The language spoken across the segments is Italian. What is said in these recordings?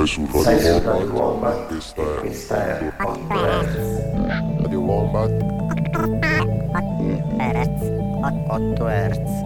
su Sei su Radio Radio Wombat Wombat e e questa è questa è 8 Hz. Radio Wombat. 8 Hz.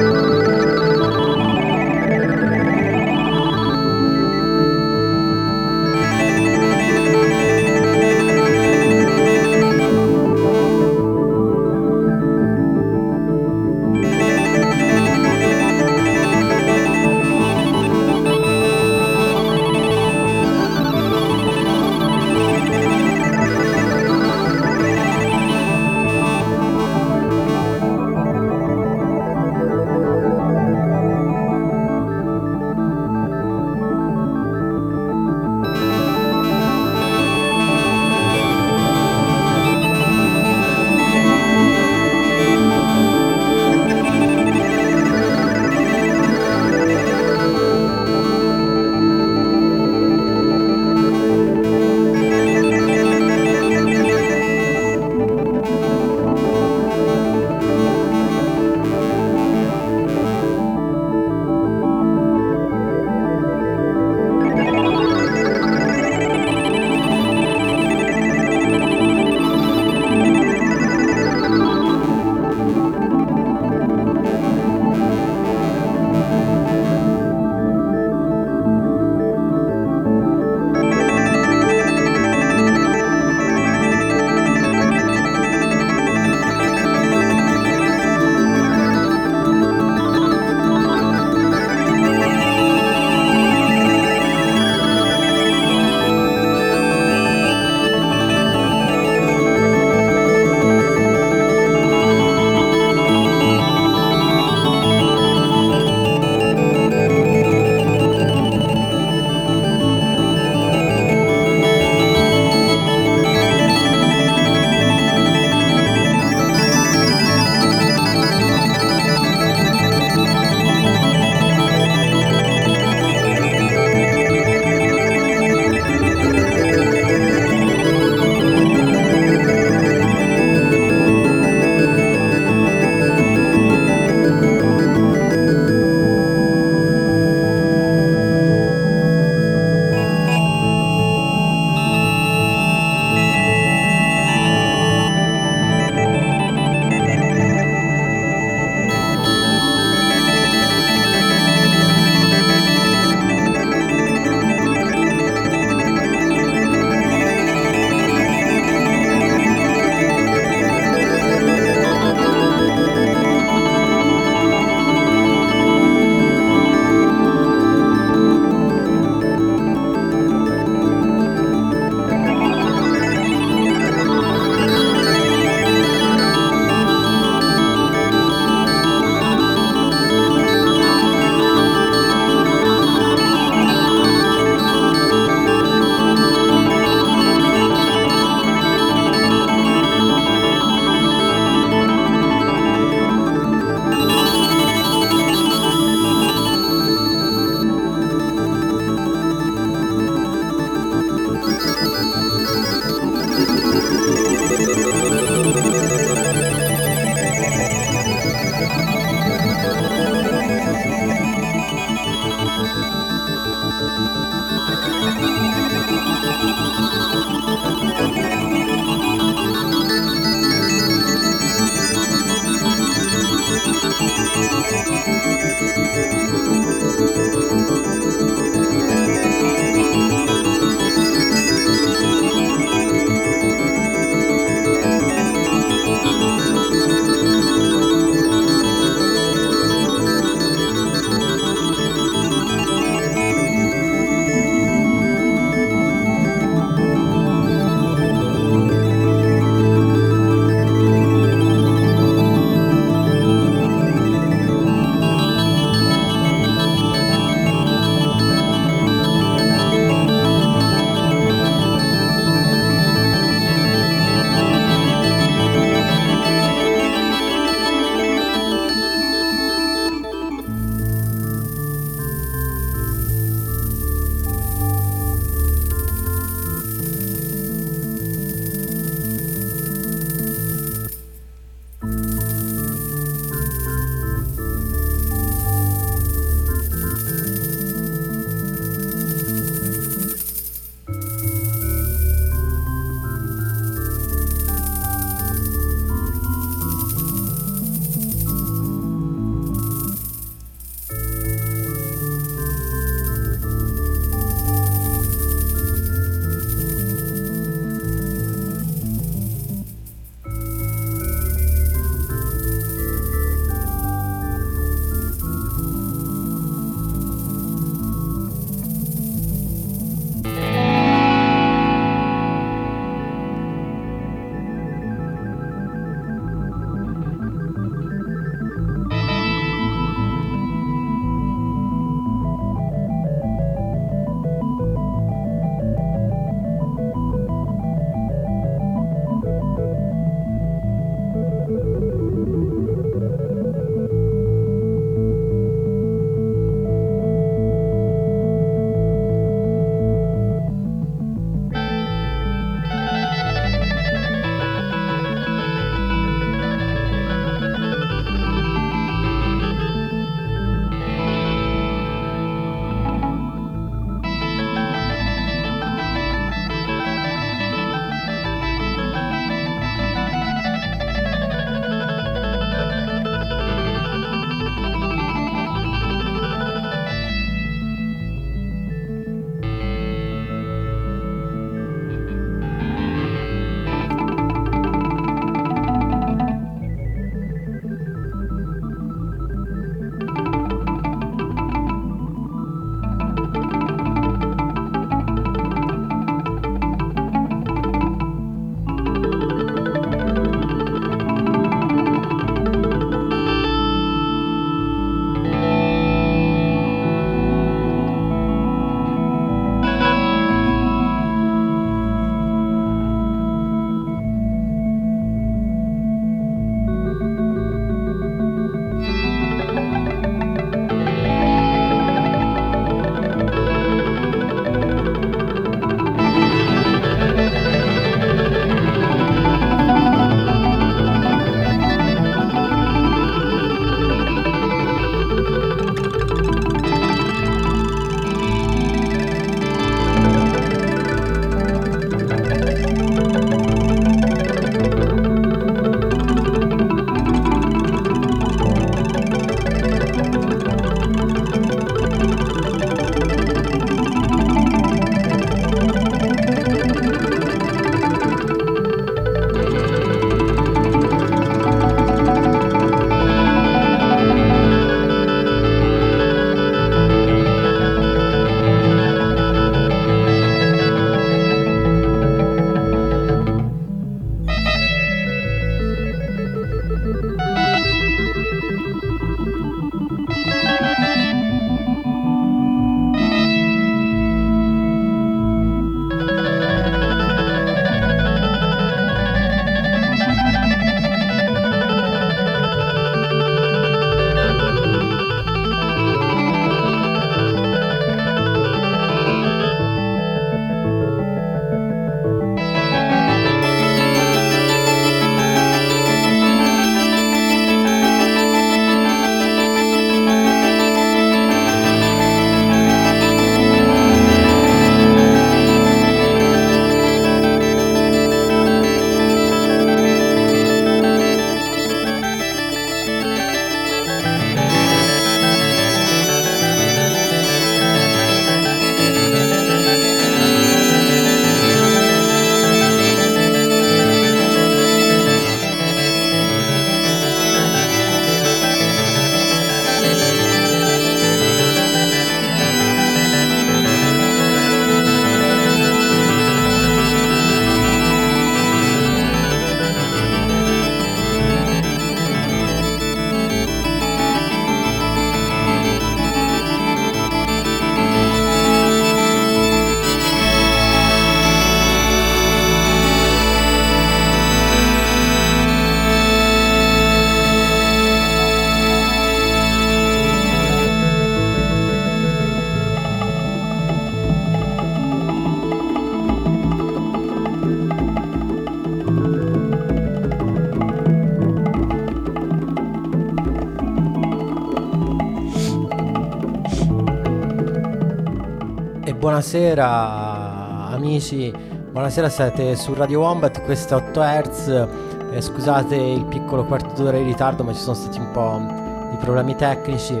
buonasera amici, buonasera, siete su Radio Wombat, questo è 8 Hz. Scusate il piccolo quarto d'ora di ritardo, ma ci sono stati un po' di problemi tecnici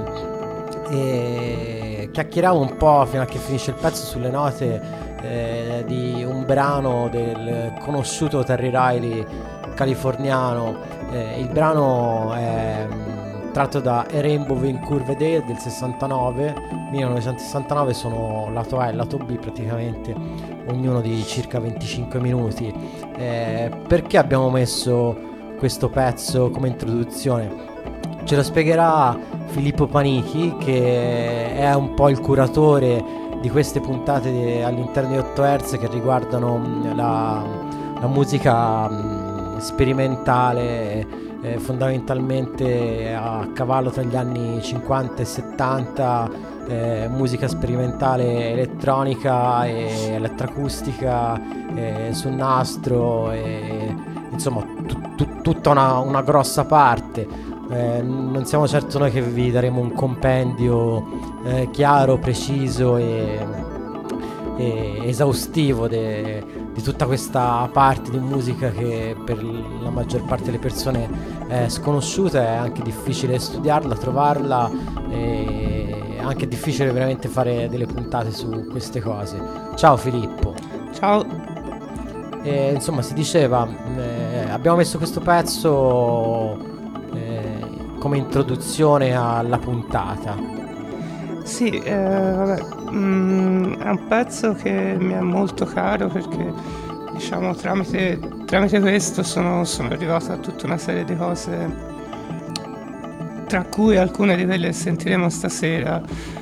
e chiacchieriamo un po' fino a che finisce il pezzo sulle note di un brano del conosciuto Terry Riley californiano. Il brano è tratto da A Rainbow in Curve Day del 1969, sono lato A e lato B praticamente, ognuno di circa 25 minuti. Perché abbiamo messo questo pezzo come introduzione? Ce lo spiegherà Filippo Panichi, che è un po' il curatore di queste puntate all'interno di 8 Hz che riguardano la musica sperimentale, fondamentalmente a cavallo tra gli anni 50 e 70, musica sperimentale elettronica e elettroacustica, sul nastro, insomma tutta una grossa parte. Non siamo certo noi che vi daremo un compendio chiaro, preciso e esaustivo di tutta questa parte di musica che per la maggior parte delle persone è sconosciuta, è anche difficile studiarla, trovarla, e anche difficile veramente fare delle puntate su queste cose. Ciao Filippo. Ciao. Insomma, si diceva, abbiamo messo questo pezzo come introduzione alla puntata. Sì, vabbè, è un pezzo che mi è molto caro perché, diciamo, tramite questo sono arrivato a tutta una serie di cose, tra cui alcune di quelle che sentiremo stasera,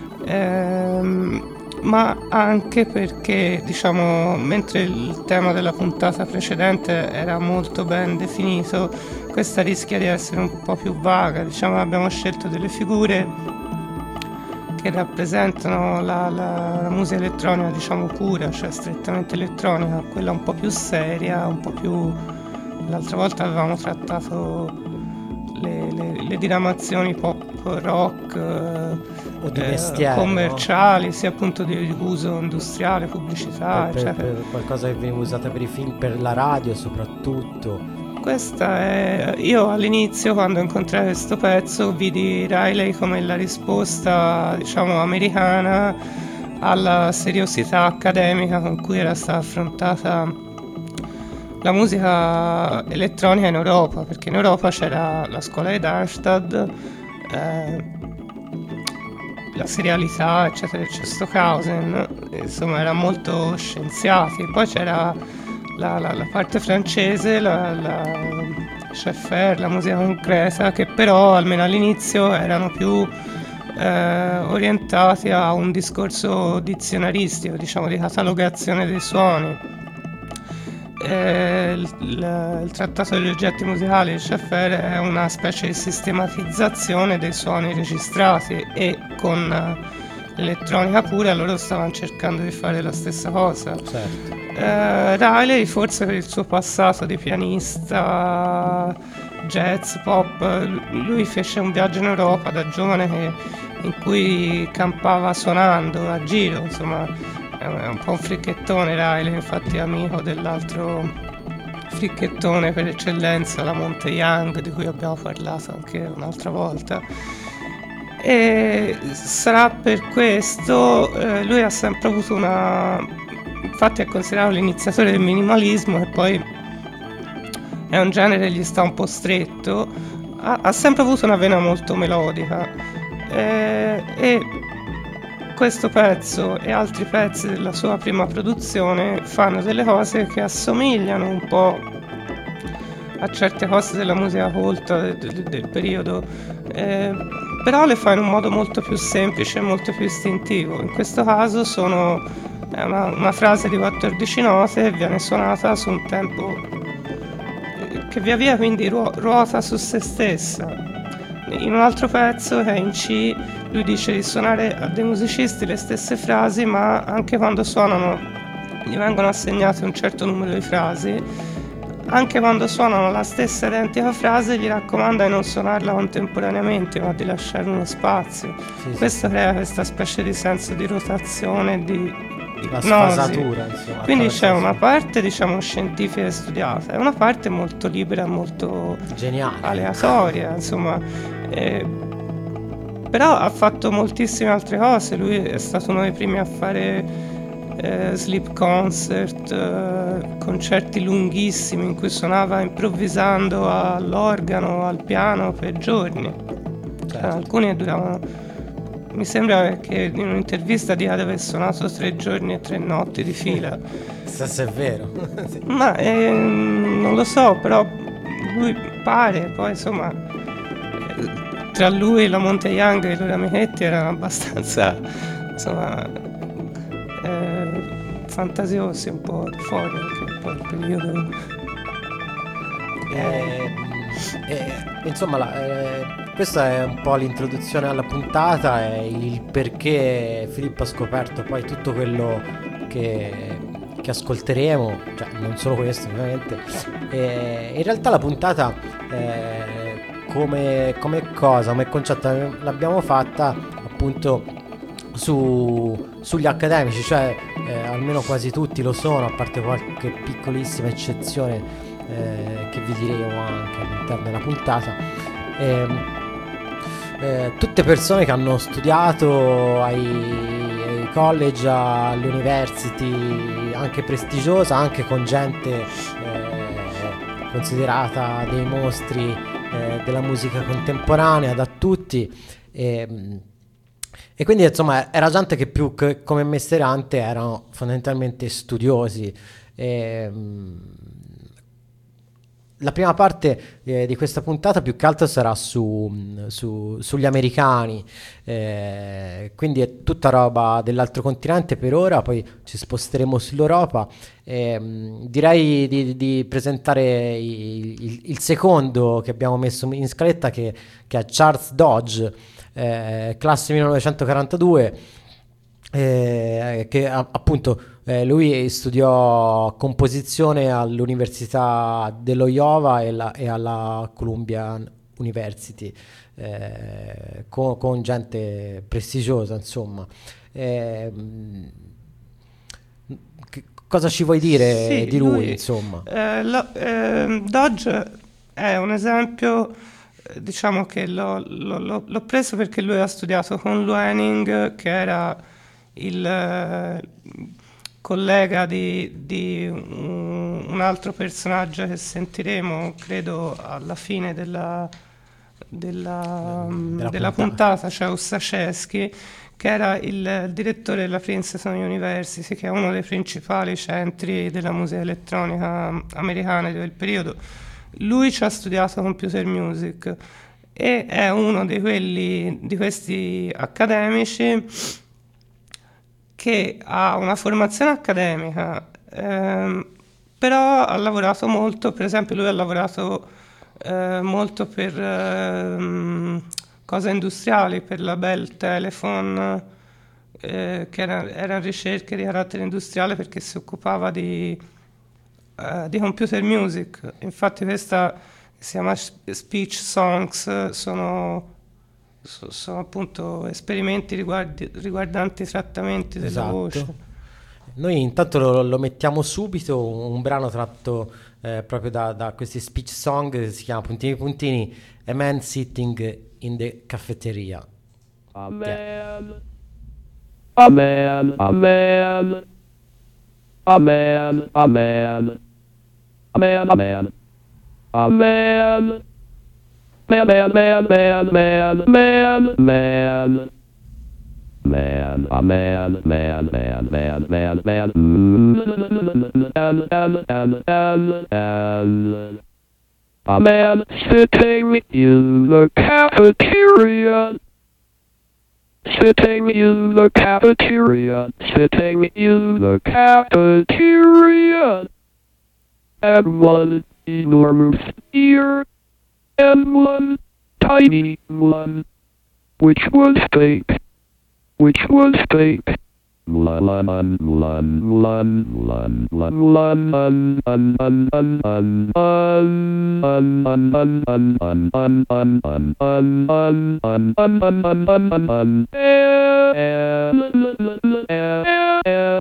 ma anche perché, diciamo, mentre il tema della puntata precedente era molto ben definito, questa rischia di essere un po' più vaga. Diciamo, abbiamo scelto delle figure che rappresentano la musica elettronica, diciamo, pura, cioè strettamente elettronica, quella un po' più seria, un po' più... L'altra volta avevamo trattato le diramazioni pop rock o di mestiere, commerciali, no? Sì, appunto di uso industriale, pubblicità, per qualcosa che veniva usata per i film, per la radio soprattutto. Questa è... Io all'inizio, quando incontrai questo pezzo, vidi Riley come la risposta, diciamo, americana alla seriosità accademica con cui era stata affrontata la musica elettronica in Europa, perché in Europa c'era la scuola di Darmstadt, la serialità, eccetera, c'è Stockhausen, insomma, era molto scienziati. Poi c'era la parte francese, la Schaeffer, la musica concreta, che però almeno all'inizio erano più orientati a un discorso dizionaristico, diciamo, di catalogazione dei suoni. Il trattato degli oggetti musicali di Schaeffer è una specie di sistematizzazione dei suoni registrati, e con l'elettronica pura loro stavano cercando di fare la stessa cosa. Certo. Riley, forse per il suo passato di pianista jazz, pop, lui fece un viaggio in Europa da giovane in cui campava suonando a giro, insomma è un po' un fricchettone Riley, infatti è amico dell'altro fricchettone per eccellenza, la Monte Young, di cui abbiamo parlato anche un'altra volta. E sarà per questo lui ha sempre avuto infatti è considerato l'iniziatore del minimalismo, e poi è un genere che gli sta un po' stretto. Ha sempre avuto una vena molto melodica, e questo pezzo e altri pezzi della sua prima produzione fanno delle cose che assomigliano un po' a certe cose della musica colta del periodo, però le fa in un modo molto più semplice e molto più istintivo. In questo caso è una frase di 14 note, viene suonata su un tempo che via via quindi ruota su se stessa. In un altro pezzo, che è in C, lui dice di suonare a dei musicisti le stesse frasi, ma anche quando suonano gli vengono assegnate un certo numero di frasi. Anche quando suonano la stessa identica frase gli raccomanda di non suonarla contemporaneamente, ma di lasciare uno spazio. Questo crea questa specie di senso di rotazione, di La ipnosi. sfasatura, insomma. Quindi c'è attraverso- una parte, diciamo, scientifica e studiata e una parte molto libera, molto Geniale. aleatoria, insomma. Eh, Però ha fatto moltissime altre cose. Lui è stato uno dei primi a fare sleep concert, concerti lunghissimi in cui suonava improvvisando all'organo, al piano per giorni. Certo. Alcuni duravano. Mi sembra che in un'intervista dica di aver suonato 3 giorni e 3 notti di fila. Se è vero. Sì. Ma non lo so, però lui pare, poi insomma, tra lui e la Monte Young e i loro amichetti erano abbastanza, insomma, fantasiosi, un po' fuori anche un po' il periodo. Insomma, questa è un po' l'introduzione alla puntata e il perché Filippo ha scoperto poi tutto quello che ascolteremo, cioè non solo questo ovviamente. In realtà la puntata come cosa, come concetto l'abbiamo fatta appunto sugli accademici, cioè almeno quasi tutti lo sono, a parte qualche piccolissima eccezione che vi diremo anche all'interno della puntata. Tutte persone che hanno studiato ai college, alle university anche prestigiosa, anche con gente considerata dei mostri della musica contemporanea da tutti, e quindi insomma era gente che più che come mestierante erano fondamentalmente studiosi. La prima parte di questa puntata più che altro sarà sugli americani, quindi è tutta roba dell'altro continente per ora, poi ci sposteremo sull'Europa. Direi di presentare il secondo che abbiamo messo in scaletta, che è Charles Dodge, classe 1942, che appunto lui studiò composizione all'Università dello Iowa e alla Columbia University, con gente prestigiosa, insomma. Cosa ci vuoi dire Sì, di lui, insomma? Dodge è un esempio, diciamo che l'ho preso perché lui ha studiato con Luening, che era il collega di un altro personaggio che sentiremo, credo, alla fine della puntata, cioè Ossachesky, che era il direttore della Princeton University, che è uno dei principali centri della musica elettronica americana di quel periodo. Lui ci ha studiato computer music e è uno di questi accademici che ha una formazione accademica, però ha lavorato molto. Per esempio lui ha lavorato molto per cose industriali, per la Bell Telephone, che era ricerche di carattere industriale, perché si occupava di computer music. Infatti questa si chiama Speech Songs, sono appunto esperimenti riguardanti i trattamenti della voce. Noi intanto lo mettiamo subito, un brano tratto proprio da questi speech song, si chiama puntini puntini, A Man Sitting in the Cafeteria. Amen. Amen. Amen. Amen. Amen. Amen. Amen. Amen. Man, man, man, man, man, man, man. Man, a man, man, man, man, man, man. A man sitting in the cafeteria. Sitting in the cafeteria. Sitting in the cafeteria. And one enormous ear. And one tiny one, which was fake,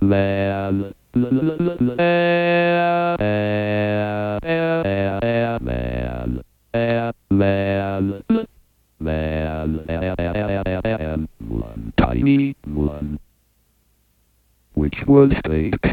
Tiny one, which was fake.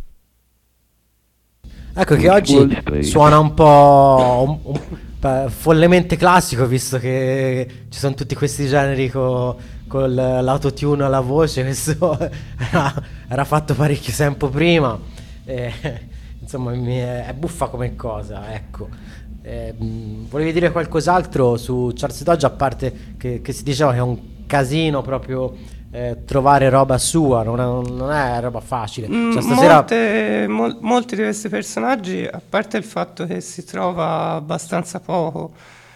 Ecco che oggi suona un po' follemente classico, visto che ci sono tutti questi generi con l'autotune alla voce. Questo era fatto parecchio tempo prima. Insomma, è buffa come cosa, ecco. Volevi dire qualcos'altro su Charles Dodge, a parte che si diceva che è un casino proprio trovare roba sua, non è roba facile. Cioè, stasera Molti di questi personaggi, a parte il fatto che si trova abbastanza poco,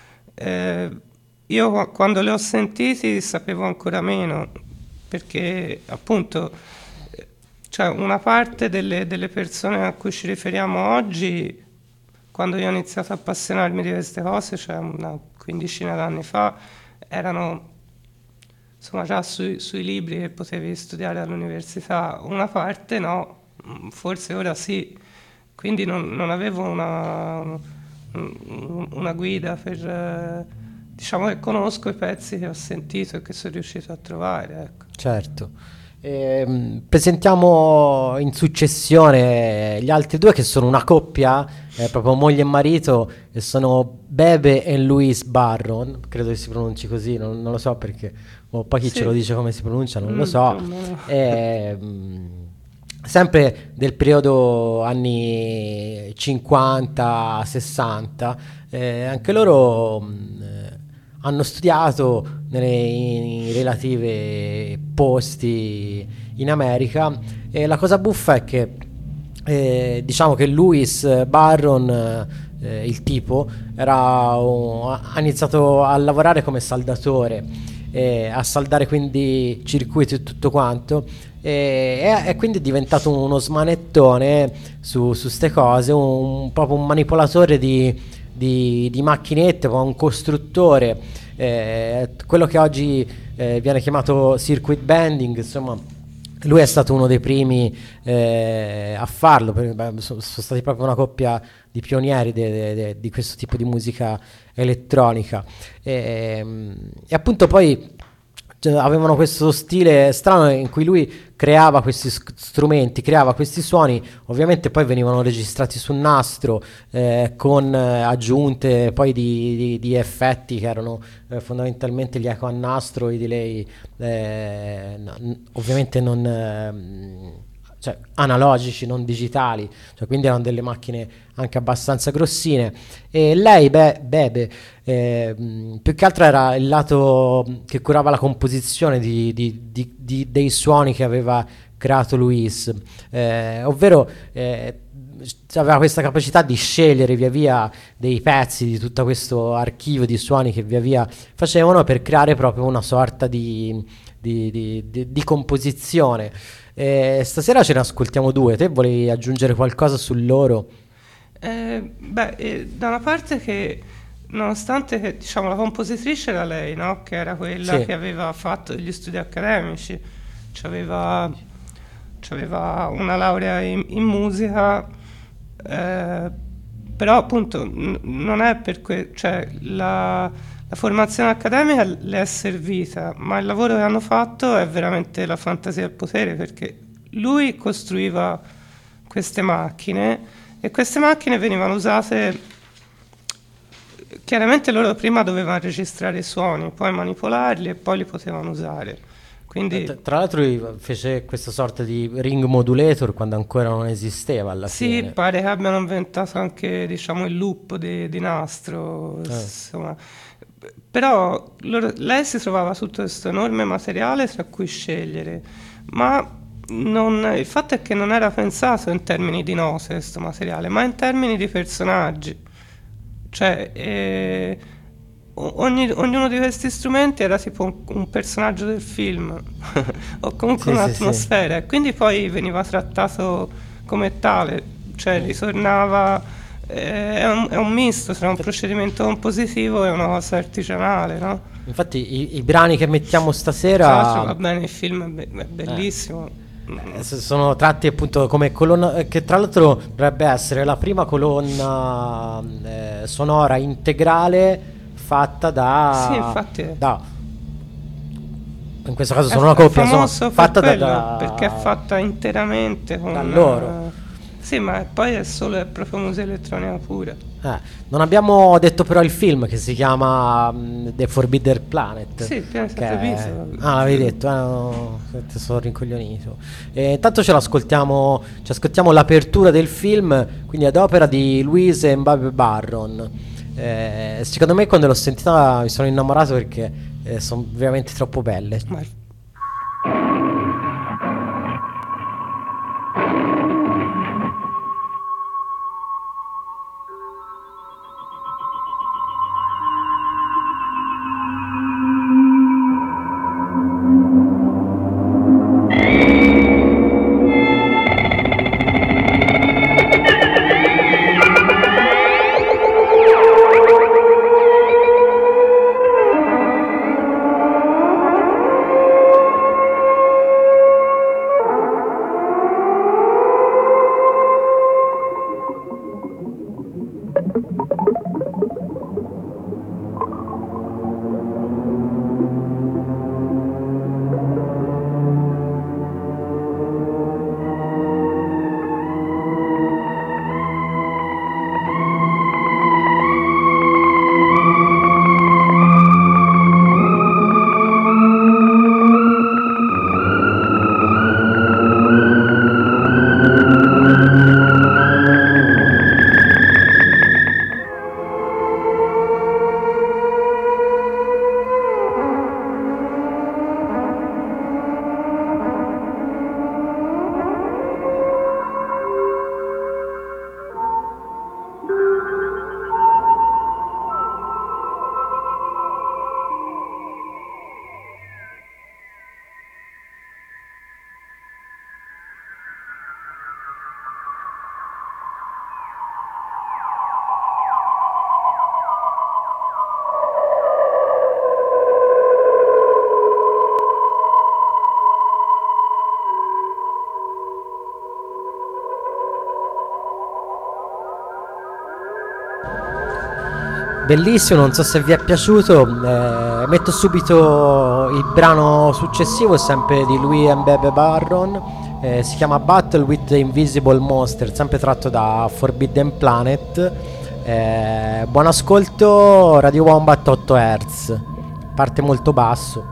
io quando li ho sentiti sapevo ancora meno, perché appunto cioè una parte delle persone a cui ci riferiamo oggi, quando io ho iniziato a appassionarmi di queste cose, cioè una quindicina d'anni fa, erano insomma già sui libri che potevi studiare all'università. Una parte no, forse ora sì, quindi non avevo una guida per diciamo che conosco i pezzi che ho sentito e che sono riuscito a trovare, ecco. certo. Presentiamo in successione gli altri due, che sono una coppia, proprio moglie e marito, e sono Bebe e Louis Barron, credo che si pronunci così, non lo so perché, poi chi Sì. ce lo dice come si pronuncia non lo so. Più o meno. Sempre del periodo anni 50-60, anche loro hanno studiato nei relativi posti in America, e la cosa buffa è che diciamo che Louis Barron, il tipo, ha iniziato a lavorare come saldatore, a saldare quindi circuiti e tutto quanto, e quindi è diventato uno smanettone su ste cose, proprio un manipolatore di macchinette, un costruttore, quello che oggi viene chiamato circuit bending. Insomma, lui è stato uno dei primi a farlo, sono stati proprio una coppia di pionieri di questo tipo di musica elettronica, e appunto poi avevano questo stile strano in cui lui creava questi strumenti, creava questi suoni, ovviamente poi venivano registrati sul nastro, con aggiunte poi di effetti che erano fondamentalmente gli eco a nastro, i delay, ovviamente non cioè analogici, non digitali, cioè quindi erano delle macchine anche abbastanza grossine. E lei, Bebe, più che altro era il lato che curava la composizione dei suoni che aveva creato Luis, ovvero aveva questa capacità di scegliere via via dei pezzi di tutto questo archivio di suoni che via via facevano, per creare proprio una sorta di composizione. Stasera ce ne ascoltiamo due. Te volevi aggiungere qualcosa su loro? Da una parte che, nonostante che diciamo la compositrice era lei, no? Che era quella Sì. che aveva fatto gli studi accademici, c'aveva una laurea in musica, però appunto non è per cioè la formazione accademica le è servita, ma il lavoro che hanno fatto è veramente la fantasia al potere, perché lui costruiva queste macchine e queste macchine venivano usate. Chiaramente loro prima dovevano registrare i suoni, poi manipolarli e poi li potevano usare. Quindi Tra l'altro lui fece questa sorta di ring modulator quando ancora non esisteva alla sì, fine. pare che abbiano inventato anche diciamo il loop di nastro, insomma. Però lei si trovava tutto questo enorme materiale tra cui scegliere, ma il fatto è che non era pensato in termini di note questo materiale, ma in termini di personaggi. Cioè, ognuno di questi strumenti era tipo un personaggio del film o comunque Sì, sì, un'atmosfera, e quindi poi veniva trattato come tale, cioè ritornava. È un misto tra un procedimento compositivo e una cosa artigianale, no? Infatti i brani che mettiamo Tra l'altro va stasera, bene, il film è bellissimo. sono tratti appunto come colonna, che tra l'altro dovrebbe essere la prima colonna sonora integrale fatta da, Sì, infatti. In questo caso sono una coppia, insomma, famoso fatta per quello, da perché è fatta interamente con da loro. Sì, ma poi è proprio musica elettronica pure. Non abbiamo detto però il film che si chiama The Forbidden Planet. Sì, il piano che visto. l'avevi detto, no, ti sono rincoglionito. Intanto ci ascoltiamo l'apertura del film, quindi ad opera di Louise e Mbappe Barron. Secondo me quando l'ho sentita mi sono innamorato perché sono veramente troppo belle. Ma Bellissimo, non so se vi è piaciuto. Metto subito il brano successivo, sempre di Louis and Bebe Barron. Si chiama Battle with the Invisible Monster, sempre tratto da Forbidden Planet. Buon ascolto, Radio Wombat 8 Hz. Parte molto basso.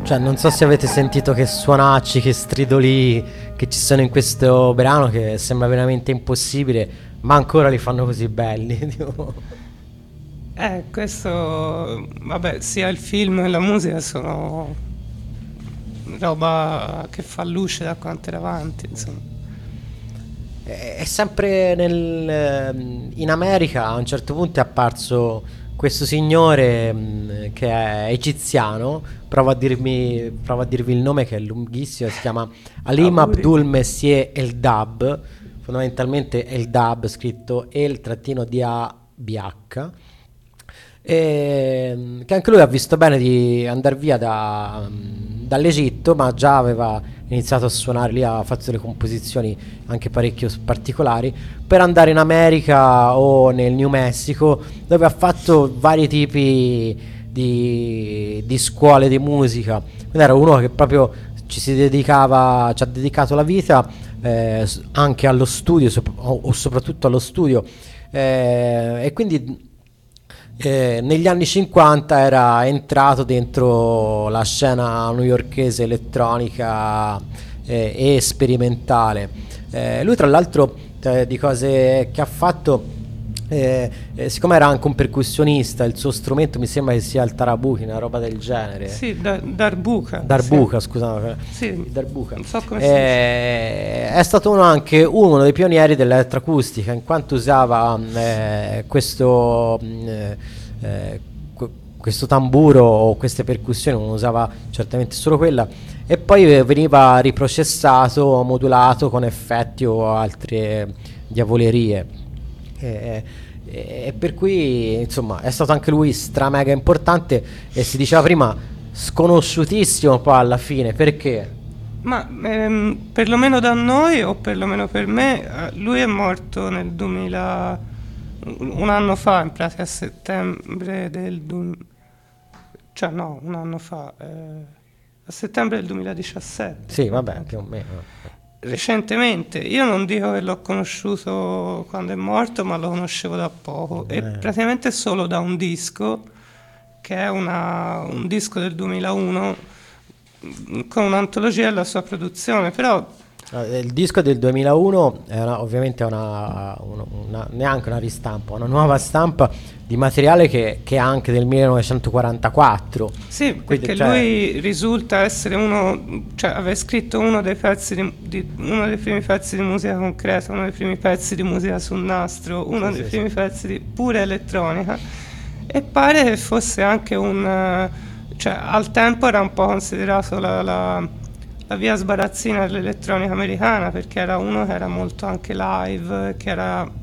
Cioè, non so se avete sentito che suonacci, che stridoli che ci sono in questo brano, che sembra veramente impossibile, ma ancora li fanno così belli. Tipo. Questo, vabbè, sia il film che la musica sono roba che fa luce da quanto era avanti, insomma. È sempre in America. A un certo punto è apparso questo signore che è egiziano. Provo a dirvi il nome, che è lunghissimo. Si chiama Alim Auguri. Abdul Messier Eldab. Fondamentalmente Eldab scritto El-DABH. Che anche lui ha visto bene di andare via dall'Egitto, ma già aveva iniziato a suonare lì, ha fatto delle composizioni anche parecchio particolari, per andare in America o nel New Mexico, dove ha fatto vari tipi di scuole di musica. Quindi era uno che proprio ci ha dedicato la vita, anche allo studio, o soprattutto allo studio, e quindi negli anni 50 era entrato dentro la scena newyorkese elettronica e sperimentale. Lui, tra l'altro, di cose che ha fatto, siccome era anche un percussionista, il suo strumento mi sembra che sia il tarabuchi, una roba del genere. Sì, darbuka. Darbuka, scusate. Sì, Darbuka. non so come si dice. È stato anche uno dei pionieri dell'elettroacustica, in quanto usava questo tamburo o queste percussioni. Non usava certamente solo quella, e poi veniva riprocessato, modulato con effetti o altre diavolerie. E per cui, insomma, è stato anche lui stra mega importante, e si diceva prima sconosciutissimo poi alla fine. Perché? Ma perlomeno da noi, o perlomeno per me, lui è morto nel 2000, un anno fa, in pratica a settembre cioè no, un anno fa, a settembre del 2017. Sì, vabbè, più o meno. Recentemente, io non dico che l'ho conosciuto quando è morto, ma lo conoscevo da poco, e praticamente solo da un disco, che è un disco del 2001, con un'antologia della sua produzione. Però Il disco del 2001 è ovviamente neanche una ristampa, una nuova stampa di materiale che è anche del 1944. sì, Quindi, perché lui risulta essere cioè aveva scritto uno dei pezzi uno dei primi pezzi di musica concreta, uno dei primi pezzi di musica sul nastro, uno dei primi pezzi di pure elettronica, e pare che fosse anche cioè al tempo era un po' considerato la via sbarazzina dell'elettronica americana, perché era uno che era molto anche live, che era...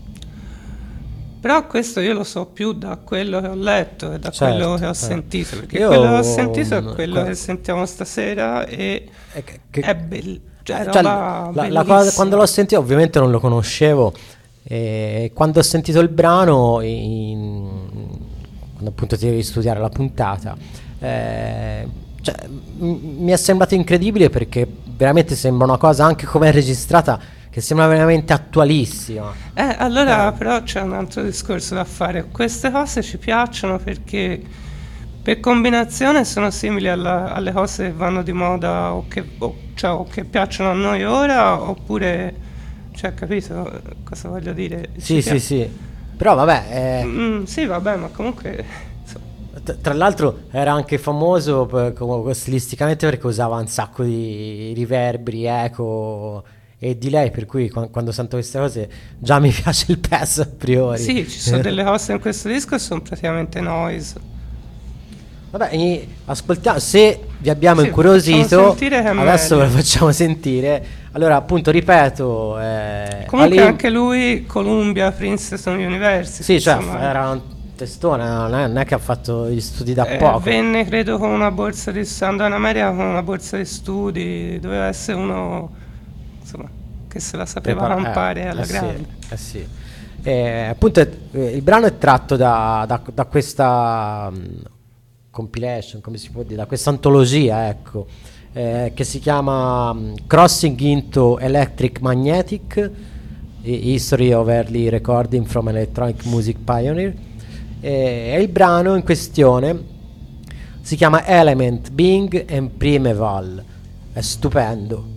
Però questo io lo so più da quello che ho letto e da quello che ho sentito, perché quello che ho sentito è quello che sentiamo stasera, e è roba bellissima. Quando l'ho sentito, ovviamente non lo conoscevo, e quando ho sentito il brano, quando appunto ti devi studiare la puntata, cioè, mi è sembrato incredibile, perché veramente sembra una cosa, anche come è registrata, che sembra veramente attualissima. Allora però c'è un altro discorso da fare. Queste cose ci piacciono perché per combinazione sono simili alle cose che vanno di moda, o che piacciono a noi ora, oppure, cioè, capito cosa voglio dire? Sì. Però vabbè, sì, vabbè, ma comunque tra l'altro era anche famoso stilisticamente, perché usava un sacco di riverberi, eco e delay, per cui quando sento queste cose già mi piace il pezzo a priori. Sì, ci sono delle cose in questo disco che sono praticamente noise. Vabbè, ascoltiamo, se vi abbiamo incuriosito, adesso ve lo facciamo sentire. Allora, appunto, ripeto, comunque anche lui Columbia, Princeton University. Sì, cioè era un testone, non è che ha fatto gli studi da poco. Venne, credo, con una borsa andò in America con una borsa di studi, doveva essere uno, insomma, che se la sapeva campare alla grande. Sì. Appunto, il brano è tratto da questa compilation, come si può dire, da questa antologia, ecco, che si chiama Crossing into Electric Magnetic, History of Early Recording from Electronic Music Pioneer. E il brano in questione Si chiama Element, Bing and Primeval. È stupendo.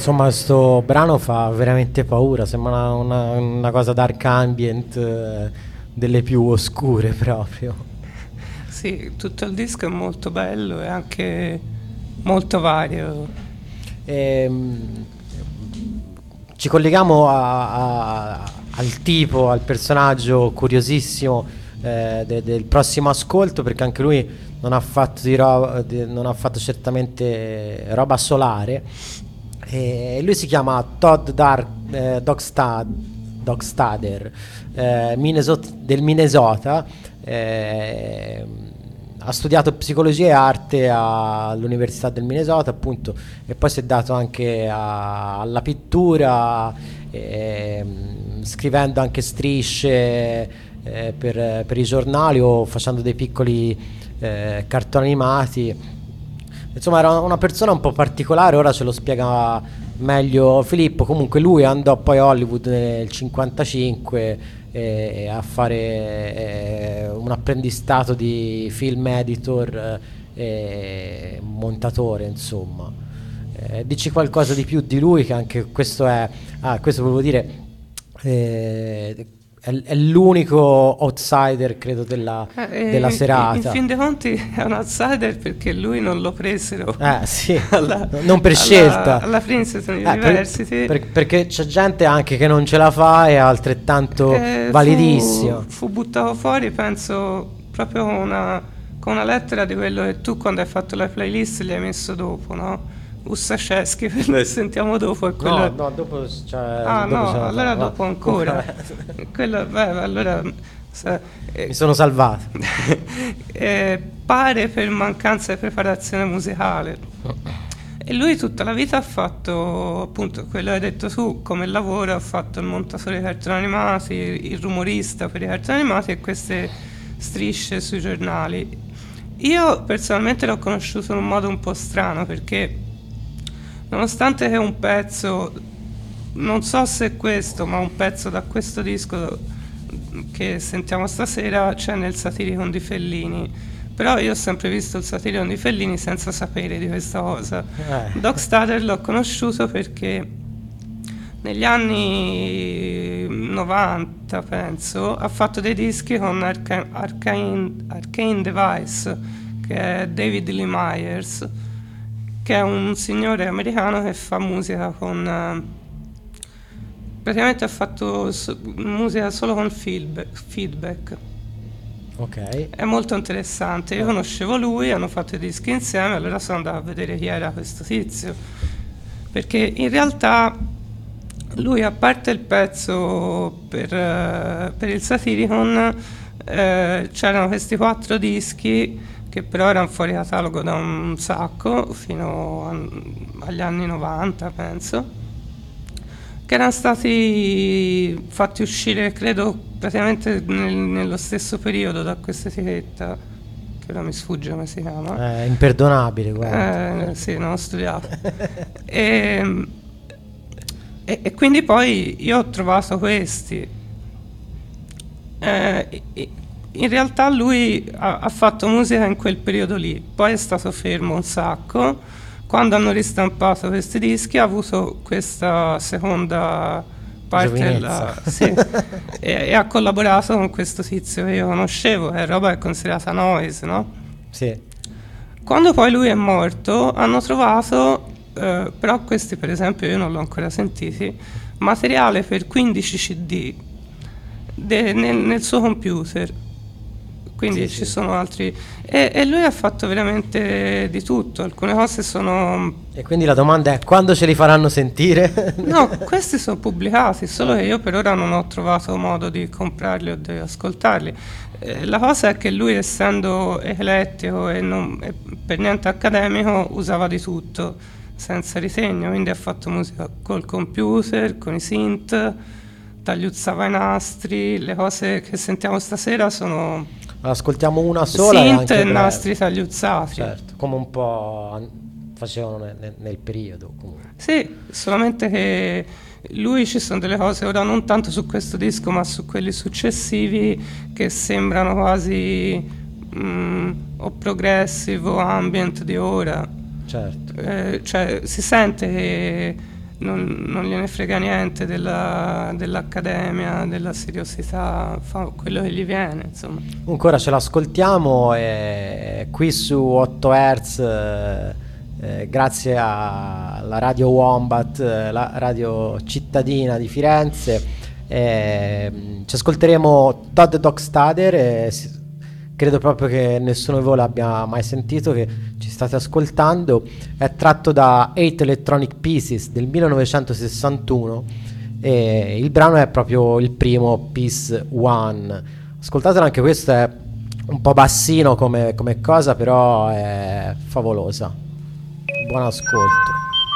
insomma, sto brano fa veramente paura, sembra una cosa dark ambient, delle più oscure proprio. Sì, tutto il disco è molto bello e anche molto vario. Ehm, Ci colleghiamo al tipo, al personaggio curiosissimo del prossimo ascolto, perché anche lui non ha fatto, non ha fatto certamente roba solare. E lui si chiama Todd Dogstader, del Minnesota. Ha studiato psicologia e arte all'Università del Minnesota, appunto, e poi si è dato anche alla pittura, scrivendo anche strisce per i giornali o facendo dei piccoli cartoni animati. Insomma, era una persona un po' particolare, ora ce lo spiega meglio Filippo. Comunque lui andò poi a Hollywood nel 55 a fare un apprendistato di film editor e montatore, insomma. Dici qualcosa di più di lui, che anche questo è... Ah, questo volevo dire... è l'unico outsider, credo, della serata. In fin dei conti è un outsider perché lui non lo presero. Sì, non per scelta. Alla Princeton University. Perché c'è gente anche che non ce la fa e è altrettanto validissimo. Fu buttato fuori, penso, proprio con una lettera di quello che tu quando hai fatto la playlist gli hai messo dopo, no? Ussaceschi, quello che sentiamo dopo è quello... No, dopo c'è... allora dopo ancora. Quello, allora... Mi sono salvato. Pare per mancanza di preparazione musicale. E lui tutta la vita ha fatto, appunto, quello che hai detto tu, come lavoro ha fatto il montatore di cartoni animati, il rumorista per i cartoni animati e queste strisce sui giornali. Io personalmente l'ho conosciuto in un modo un po' strano, perché nonostante che un pezzo, non so se è questo, ma un pezzo da questo disco che sentiamo stasera c'è nel Satyricon di Fellini, però io ho sempre visto il Satyricon di Fellini senza sapere di questa cosa. Dogstader l'ho conosciuto perché negli anni 90, penso, ha fatto dei dischi con Arcane Device, che è David Lee Myers, che è un signore americano che fa musica con... praticamente ha fatto musica solo con feedback. Ok. È molto interessante. Io conoscevo lui, hanno fatto i dischi insieme, allora sono andato a vedere chi era questo tizio. Perché in realtà lui, a parte il pezzo per il Satyricon, c'erano questi 4 dischi che però erano fuori catalogo da un sacco, fino agli anni 90, penso, che erano stati fatti uscire, credo, praticamente nello stesso periodo da questa etichetta, che ora mi sfugge come si chiama. È imperdonabile, guarda. Sì, non ho studiato. E quindi poi io ho trovato questi. In realtà lui ha fatto musica in quel periodo lì, poi è stato fermo un sacco. Quando hanno ristampato questi dischi ha avuto questa seconda parte e ha collaborato con questo tizio che io conoscevo, è roba che è considerata noise, no? Sì. Quando poi lui è morto hanno trovato, però questi per esempio io non l'ho ancora sentiti, materiale per 15 CD nel suo computer. Quindi ci sono altri... E lui ha fatto veramente di tutto, alcune cose sono... E quindi la domanda è: quando ce li faranno sentire? No, questi sono pubblicati, solo che io per ora non ho trovato modo di comprarli o di ascoltarli. La cosa è che lui, essendo eclettico e per niente accademico, usava di tutto, senza ritegno, quindi ha fatto musica col computer, con i synth, tagliuzzava i nastri. Le cose che sentiamo stasera sono... Ascoltiamo una sola. Synth e nastri tagliuzzati. Certo, come un po' facevano nel periodo comunque. Sì, solamente che lui, ci sono delle cose, ora non tanto su questo disco ma su quelli successivi, che sembrano quasi o progressive o ambient di ora. Certo. Cioè si sente che non gliene frega niente dell'accademia, della seriosità, fa quello che gli viene, insomma. Comunque ora ce l'ascoltiamo qui su 8 Hz, grazie alla Radio Wombat, la radio cittadina di Firenze. Ci ascolteremo Todd Dogstader, credo proprio che nessuno di voi l'abbia mai sentito, che ci state ascoltando. È tratto da 8 Electronic Pieces del 1961 e il brano è proprio il primo, Piece One. Ascoltatelo, anche questo è un po' bassino come cosa, però è favolosa. Buon ascolto.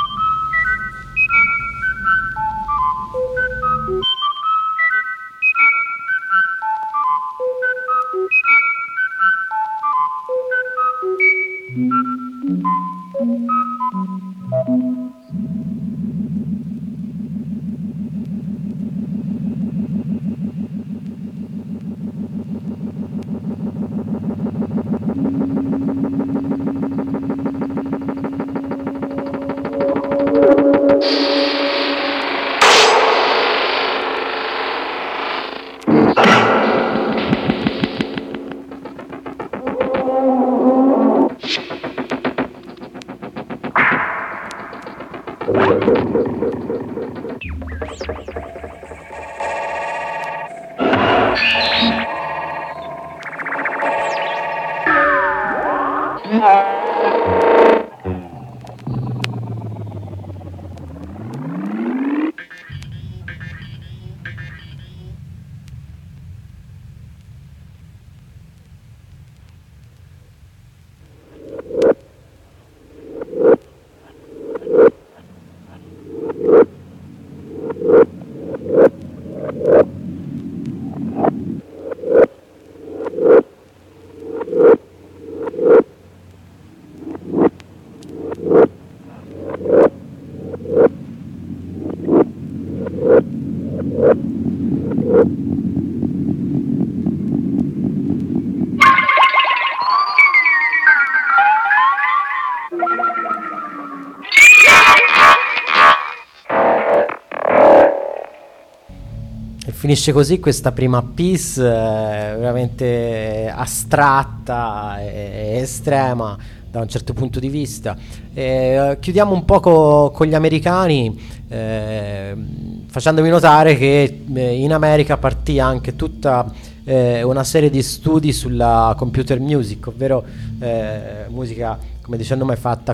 Finisce così questa prima piece veramente astratta e estrema da un certo punto di vista. Chiudiamo un po' con gli americani, facendovi notare che in America partì anche tutta una serie di studi sulla computer music, ovvero musica, come dice il nome, fatta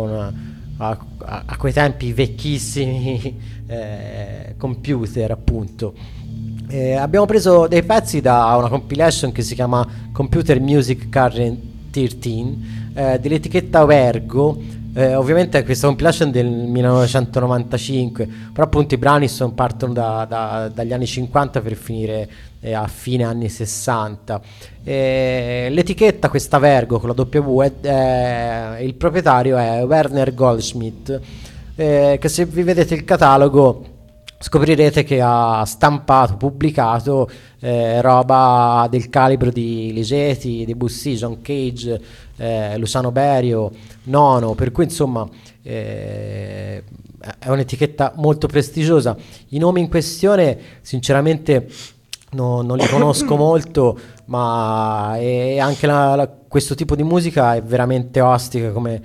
a quei tempi vecchissimi computer, appunto. Abbiamo preso dei pezzi da una compilation che si chiama Computer Music Current 13 dell'etichetta Vergo. Ovviamente questa compilation del 1995, però appunto i brani partono dagli anni 50 per finire a fine anni 60. L'etichetta, questa Vergo con la W, il proprietario è Werner Goldschmidt, che se vi vedete il catalogo scoprirete che ha stampato, pubblicato roba del calibro di Ligeti, Debussy, John Cage, Luciano Berio, Nono, per cui insomma è un'etichetta molto prestigiosa. I nomi in questione sinceramente non li conosco molto, ma anche questo tipo di musica è veramente ostica, come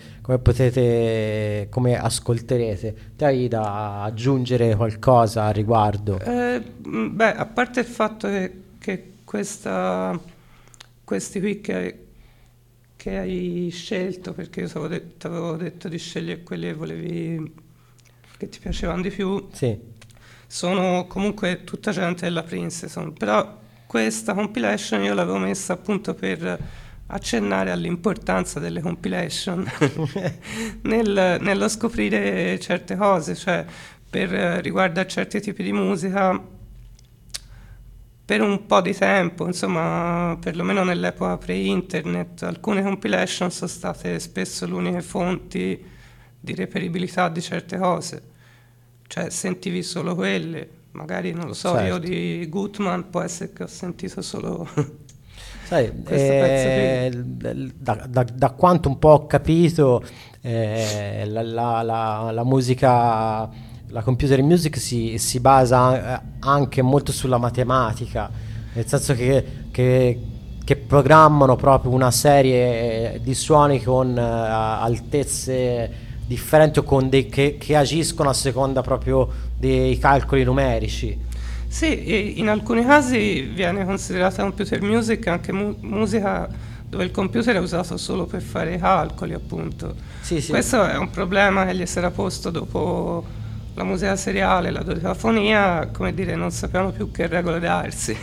ascolterete. Te hai da aggiungere qualcosa al riguardo? A parte il fatto che questi qui che hai scelto, perché io ti avevo detto di scegliere quelli che ti piacevano di più, sì, sono comunque tutta gente della Princeton, però questa compilation io l'avevo messa appunto per accennare all'importanza delle compilation nello scoprire certe cose, cioè riguardo a certi tipi di musica. Per un po' di tempo, insomma, perlomeno nell'epoca pre-internet, alcune compilation sono state spesso le uniche fonti di reperibilità di certe cose. Cioè, sentivi solo quelle. Magari, non lo so, certo. Io di Gutman può essere che ho sentito solo sai, questo pezzo qui. Da quanto un po' ho capito, la musica la computer music si basa anche molto sulla matematica, nel senso che programmano proprio una serie di suoni con altezze differenti o con che agiscono a seconda proprio dei calcoli numerici. Sì, e in alcuni casi viene considerata computer music anche musica dove il computer è usato solo per fare i calcoli, appunto. Sì, sì. Questo è un problema che gli si era posto dopo la musica seriale, la dodecafonia, come dire, non sapevano più che regole darsi.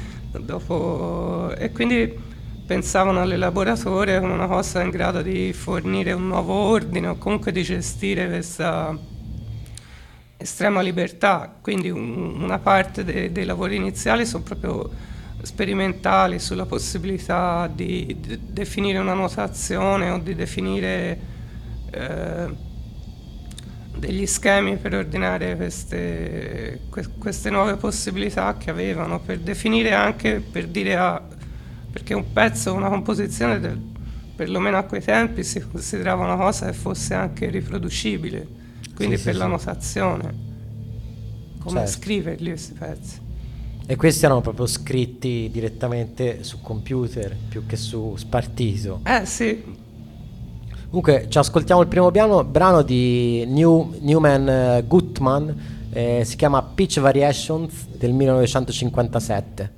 E quindi pensavano all'elaboratore come una cosa in grado di fornire un nuovo ordine o comunque di gestire questa estrema libertà. Quindi una parte dei lavori iniziali sono proprio sperimentali sulla possibilità di definire una notazione o di definire degli schemi per ordinare queste nuove possibilità che avevano, per definire anche, per dire perché un pezzo, una composizione perlomeno a quei tempi si considerava una cosa che fosse anche riproducibile, quindi Sì, per sì, la sì. notazione, come Certo. scriverli questi pezzi. E questi erano proprio scritti direttamente su computer più che su spartito. Sì, Comunque, ci ascoltiamo il primo brano di Newman Gutman, si chiama Pitch Variations del 1957.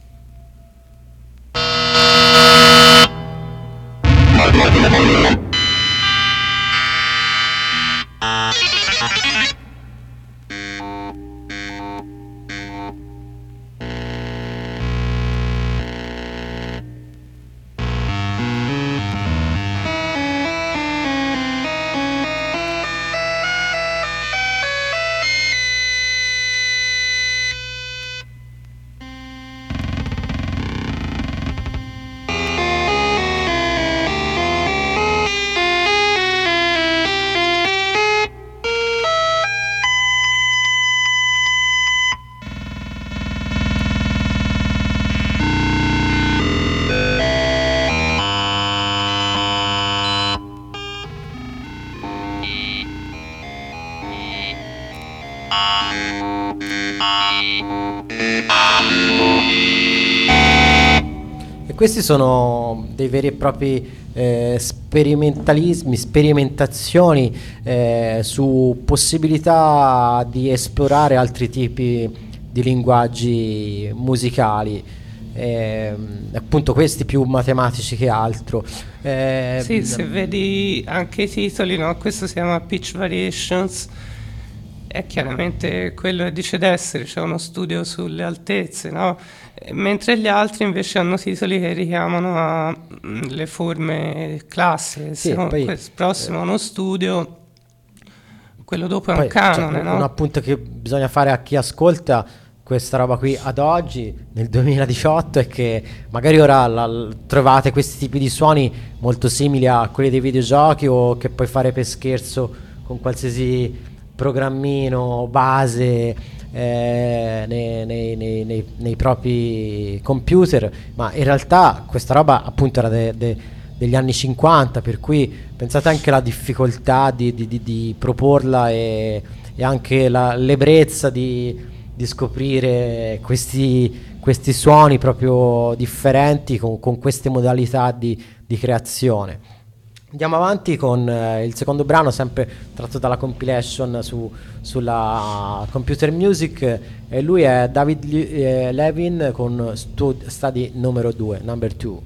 E questi sono dei veri e propri sperimentazioni su possibilità di esplorare altri tipi di linguaggi musicali, appunto questi più matematici che altro. sì, se vedi anche i titoli, no? Questo si chiama Pitch Variations, è chiaramente quello che dice d'essere, c'è uno studio sulle altezze, no? Mentre gli altri invece hanno titoli che richiamano le forme classiche. Sì, poi, Questo prossimo è uno studio, quello dopo è un Poi, canone, cioè, no? un appunto che bisogna fare a chi ascolta questa roba qui ad oggi, nel 2018, è che magari ora trovate questi tipi di suoni molto simili a quelli dei videogiochi o che puoi fare per scherzo con qualsiasi programmino base nei propri computer, ma in realtà questa roba appunto era degli anni 50, per cui pensate anche alla difficoltà di proporla e anche l'ebbrezza di scoprire questi suoni proprio differenti con queste modalità di creazione. Andiamo avanti con il secondo brano, sempre tratto dalla compilation sulla computer music, e lui è David Levin con Study numero 2, number 2.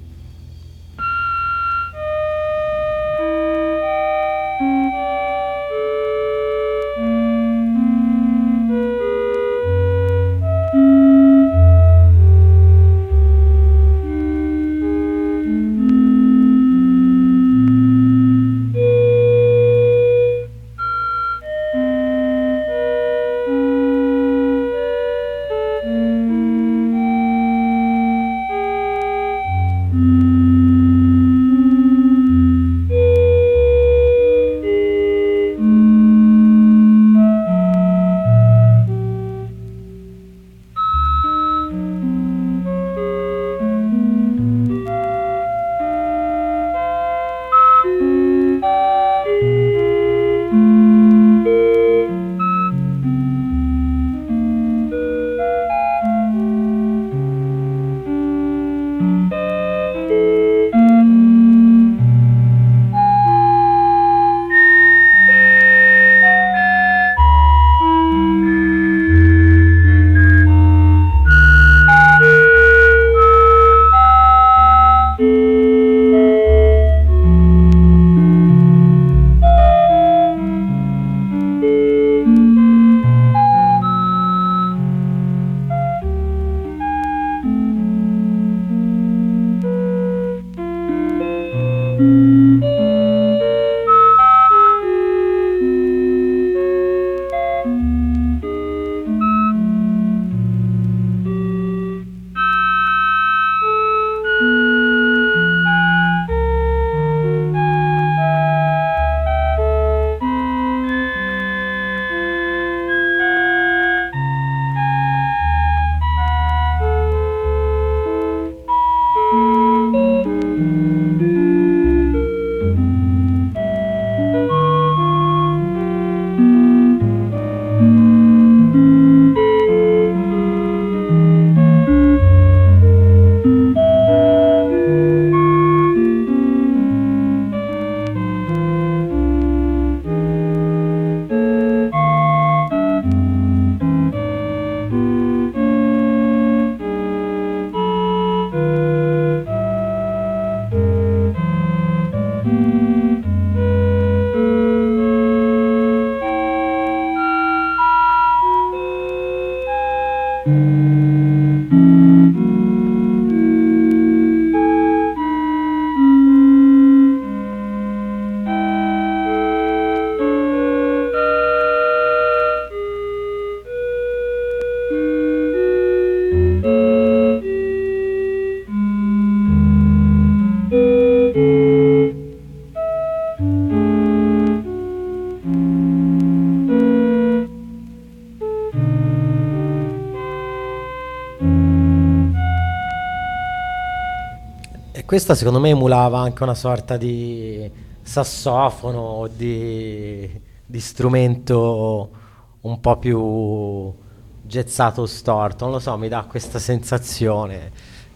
questa secondo me emulava anche una sorta di sassofono o di strumento un po' più gezzato storto, non lo so, mi dà questa sensazione.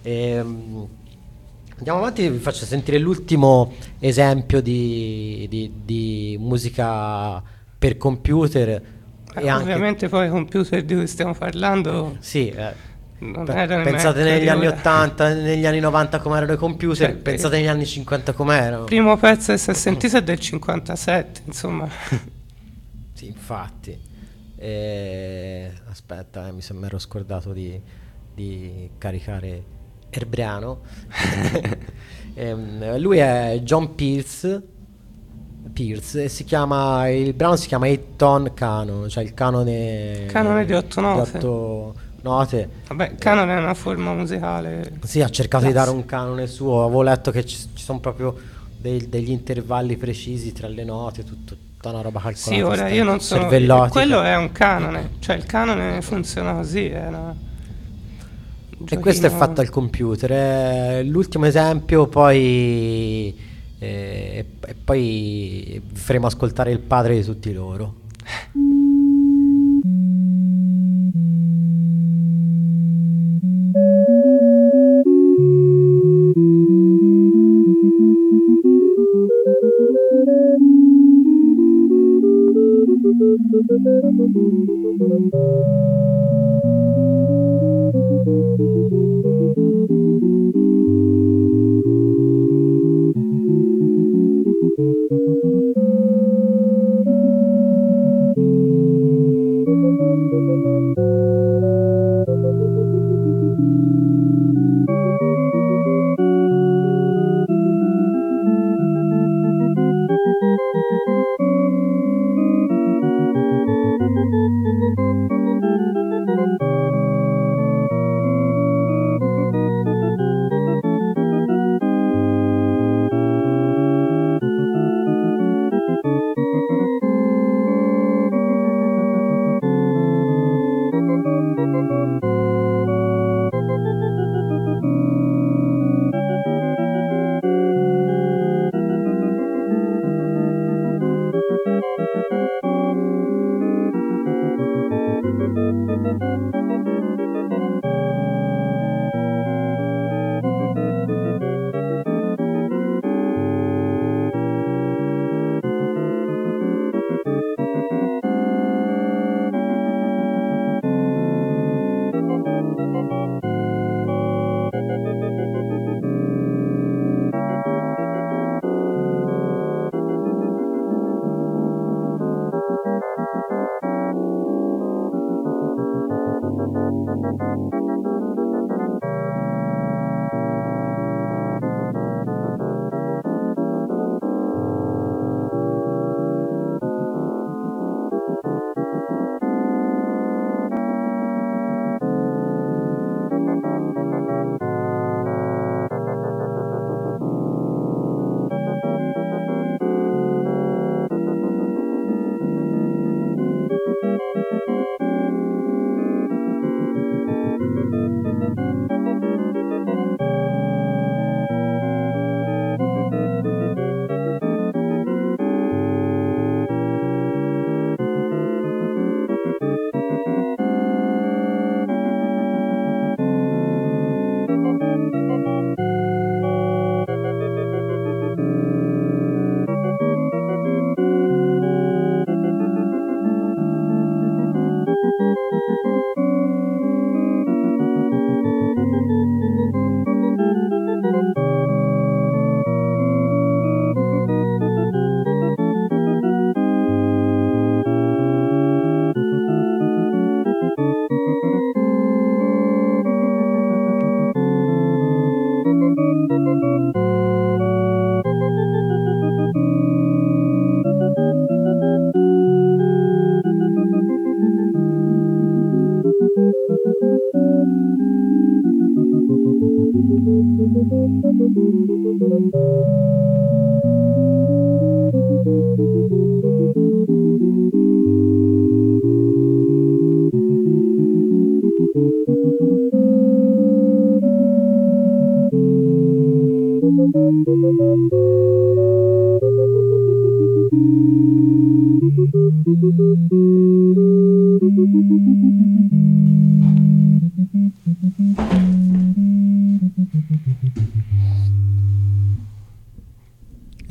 Andiamo avanti, vi faccio sentire l'ultimo esempio di musica per computer e anche... Ovviamente poi i computer di cui stiamo parlando Sì, non erano i pensate Mac negli di anni ora. 80, negli anni 90 come erano i computer, Cioè, pensate negli anni 50 come erano. il primo pezzo che si è sentito è del 57, insomma. Sì, infatti. Aspetta, mi ero scordato di caricare Erbriano. Lui è John Pierce e il brano si chiama 8 Ton Canon, cioè il canone Canone di 8 note. 8 note. Vabbè, canone è una forma musicale. Sì, ha cercato di dare un classica. canone suo. Avevo letto che ci sono proprio degli intervalli precisi tra le note, tutta una roba calcolata. Sì, ora io non sono... cervellotica. Quello è un canone, cioè il canone funziona così, è un E questo è giochino- fatto al computer. L'ultimo esempio, e poi vi faremo ascoltare il padre di tutti loro.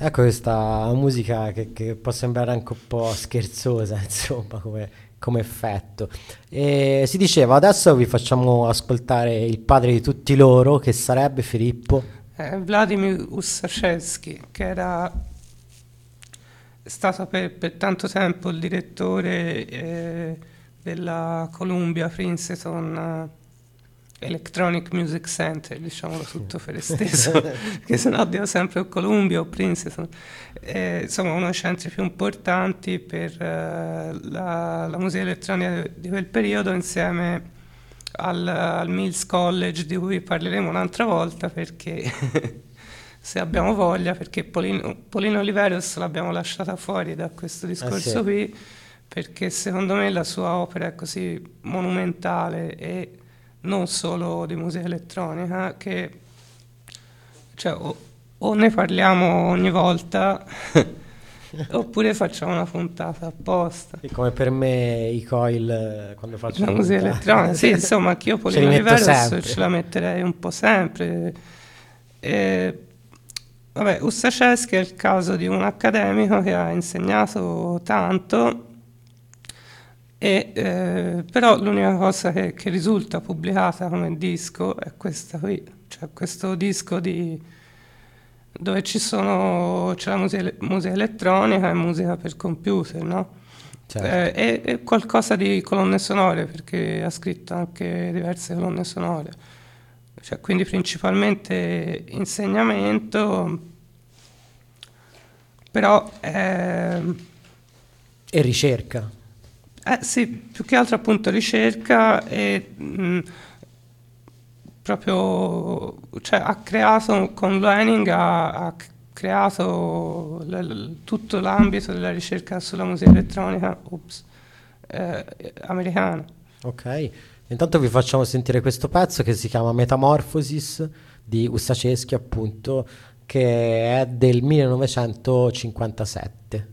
Ecco questa musica che può sembrare anche un po' scherzosa, insomma, come effetto. E si diceva, adesso vi facciamo ascoltare il padre di tutti loro, che sarebbe Filippo. Vladimir Ussachevsky, che era stato per tanto tempo il direttore della Columbia Princeton Electronic Music Center, diciamolo tutto per esteso, che sennò dico sempre o Columbia o Princeton. Insomma, uno dei centri più importanti per la musica elettronica di quel periodo, insieme al Mills College, di cui parleremo un'altra volta perché se abbiamo voglia, perché Polino Oliveros l'abbiamo lasciata fuori da questo discorso sì. qui, perché secondo me la sua opera è così monumentale e non solo di musica elettronica che cioè, o ne parliamo ogni volta oppure facciamo una puntata apposta. E come per me i coil quando faccio La le musica puntate. elettronica, sì, insomma, anch'io Ce Polino li metto Oliveros sempre. ce la metterei un po' sempre. Vabbè, Ussachevsky è il caso di un accademico che ha insegnato tanto, però l'unica cosa che risulta pubblicata come disco è questa qui, cioè questo disco dove c'è la musica elettronica e musica per computer, no? Certo. E qualcosa di colonne sonore, perché ha scritto anche diverse colonne sonore, cioè, quindi principalmente insegnamento, però E ricerca. sì, più che altro appunto ricerca e proprio, cioè ha creato con Learning ha creato tutto l'ambito della ricerca sulla musica elettronica americana. Ok. Intanto vi facciamo sentire questo pezzo che si chiama Metamorphosis di Ussachevsky, appunto, che è del 1957.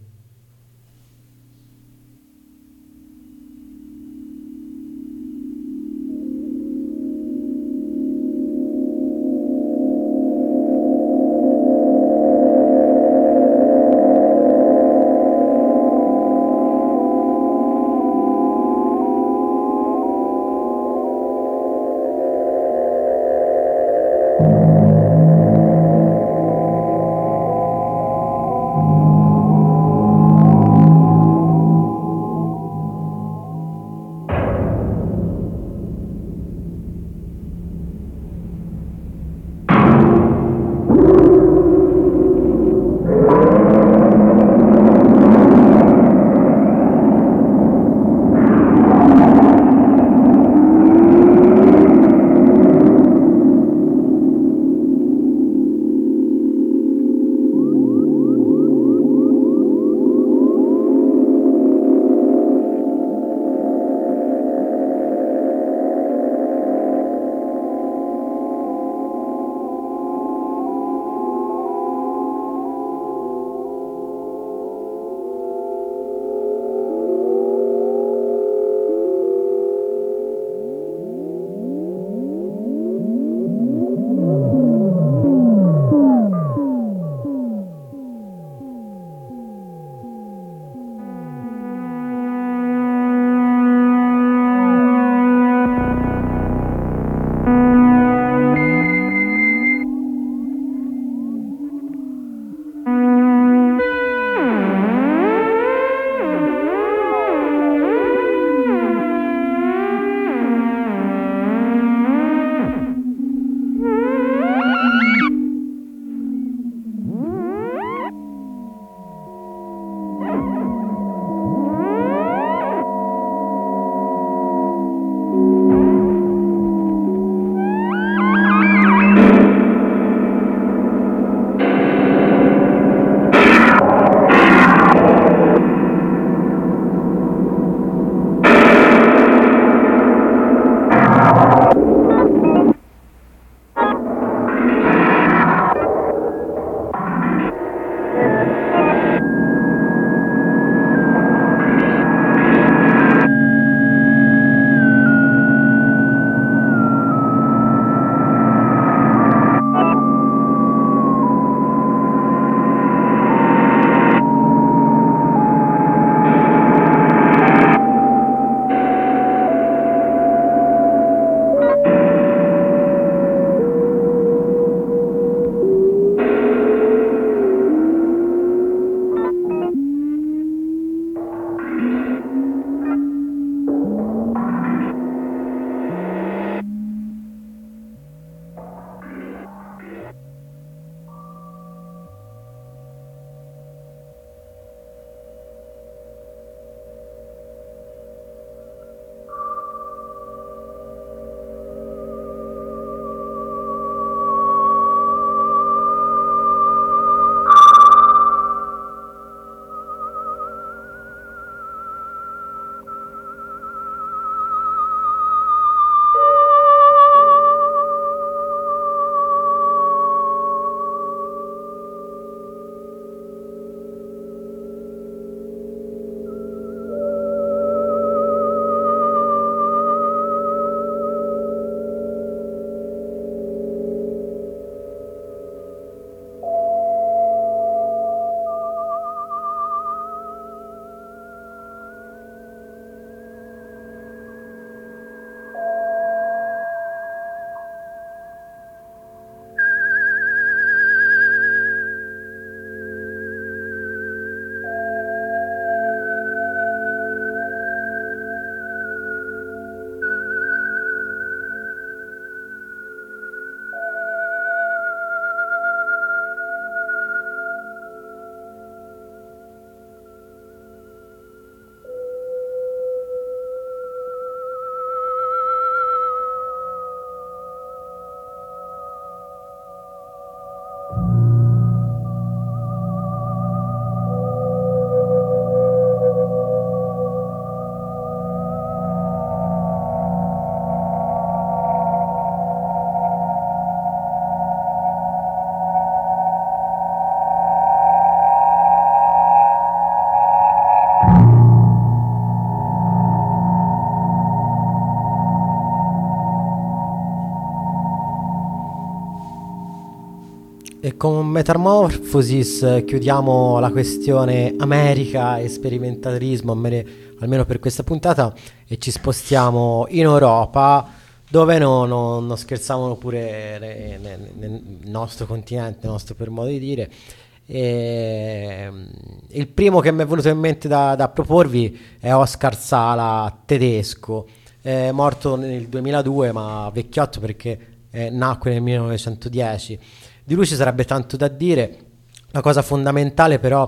E con Metamorphosis chiudiamo la questione America e sperimentarismo, almeno per questa puntata, e ci spostiamo in Europa, dove non scherzavano pure nel nostro continente, nel nostro per modo di dire. E il primo che mi è venuto in mente da proporvi è Oscar Sala, tedesco, morto nel 2002, ma vecchiotto perché nacque nel 1910. Di lui ci sarebbe tanto da dire. La cosa fondamentale però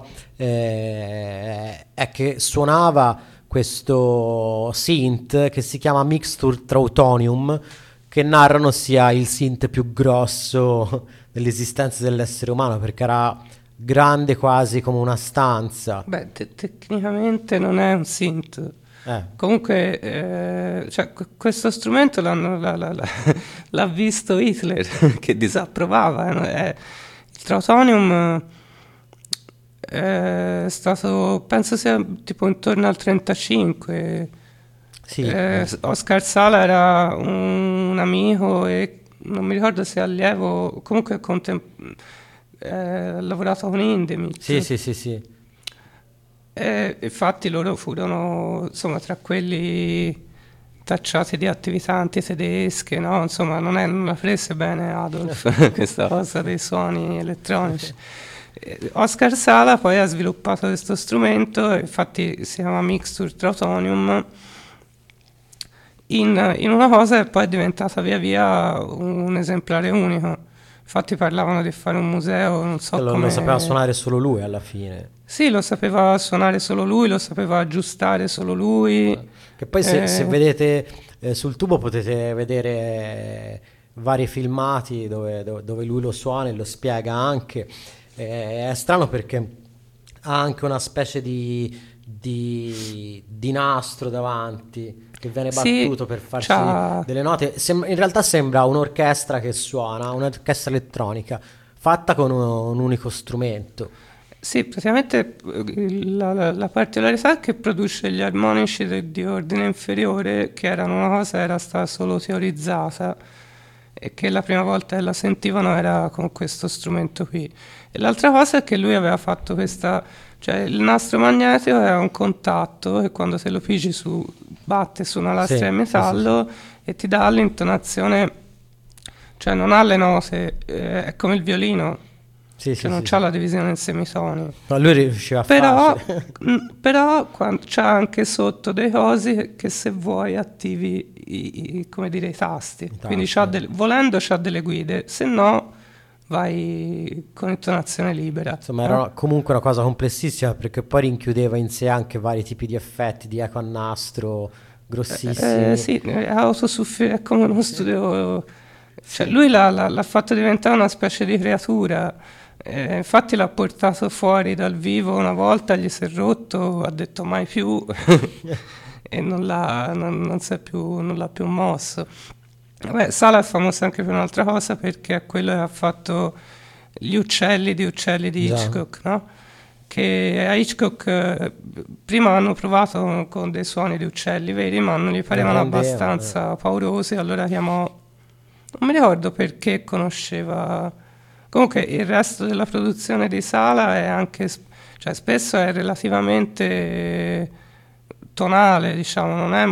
è che suonava questo synth che si chiama Mixture Trautonium, che narrano sia il synth più grosso dell'esistenza dell'essere umano, perché era grande quasi come una stanza. Beh, tecnicamente non è un synth. Comunque, cioè, questo strumento l'ha visto Hitler, che disapprovava. Il Trautonium è stato, penso sia tipo intorno al 35. Sì, Oscar Sala era un amico e non mi ricordo se allievo, comunque ha lavorato con Hindemith. sì. Infatti loro furono, insomma, tra quelli tacciati di attività antitedesche, no? Insomma, non la prese bene Adolf questa cosa dei suoni elettronici. Oscar Sala poi ha sviluppato questo strumento, infatti si chiama Mixture Trautonium, in una cosa che poi è diventata via via un esemplare unico. Infatti parlavano di fare un museo, non so come... Lo sapeva suonare solo lui alla fine. Sì, lo sapeva suonare solo lui, lo sapeva aggiustare solo lui. Che poi se vedete sul tubo potete vedere vari filmati dove lui lo suona e lo spiega anche. È strano perché ha anche una specie di nastro davanti che viene battuto per farsi delle note. In realtà sembra un'orchestra che suona, un'orchestra elettronica fatta con un unico strumento. Sì, praticamente la particolarità è che produce gli armonici di ordine inferiore, che erano una cosa, era stata solo teorizzata, e che la prima volta che la sentivano era con questo strumento qui. E l'altra cosa è che lui aveva fatto questa, cioè il nastro magnetico è un contatto e quando te lo pigi batte su una lastra di metallo e ti dà l'intonazione, cioè non ha le note, è come il violino. Non c'ha la divisione in semitoni. Ma lui riusciva a però c'ha anche sotto dei cosi che se vuoi attivi come dire, i tasti. Quindi volendo c'ha delle guide, se no vai con intonazione libera. Insomma, era comunque una cosa complessissima, perché poi rinchiudeva in sé anche vari tipi di effetti, di eco a nastro grossissimi. Sì, è come uno studio. Cioè, lui l'ha fatto diventare una specie di creatura. Infatti l'ha portato fuori dal vivo una volta, gli si è rotto, ha detto mai più e non l'ha più mosso. Vabbè, Sala è famosa anche per un'altra cosa, perché è quello che ha fatto gli uccelli di Hitchcock, no? Che a Hitchcock prima hanno provato con dei suoni di uccelli veri, ma non gli parevano abbastanza paurosi, allora chiamò, non mi ricordo perché conosceva. Comunque il resto della produzione di Sala è anche, cioè spesso è relativamente tonale, diciamo,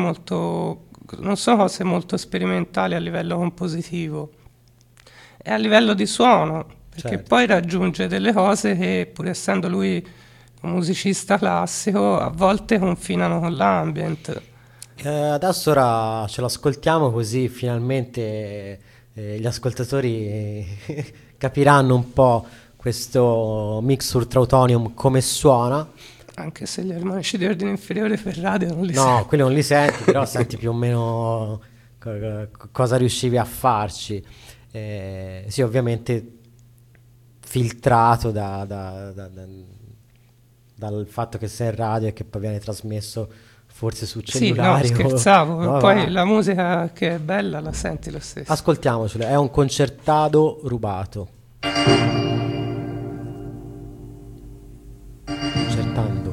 non sono cose molto sperimentali a livello compositivo, è a livello di suono, perché poi raggiunge delle cose che, pur essendo lui un musicista classico, a volte confinano con l'ambient. Adesso ora ce l'ascoltiamo, così finalmente gli ascoltatori capiranno un po' questo Mixture Trautonium come suona. Anche se gli armonici di ordine inferiore per radio non li senti. No, quelli non li senti, però senti più o meno cosa riuscivi a farci. Sì, ovviamente filtrato dal fatto che sei in radio e che poi viene trasmesso forse su cellulari. Sì, no, scherzavo. Poi la musica che è bella la senti lo stesso. Ascoltiamocelo, è un concertado rubato. Concertando.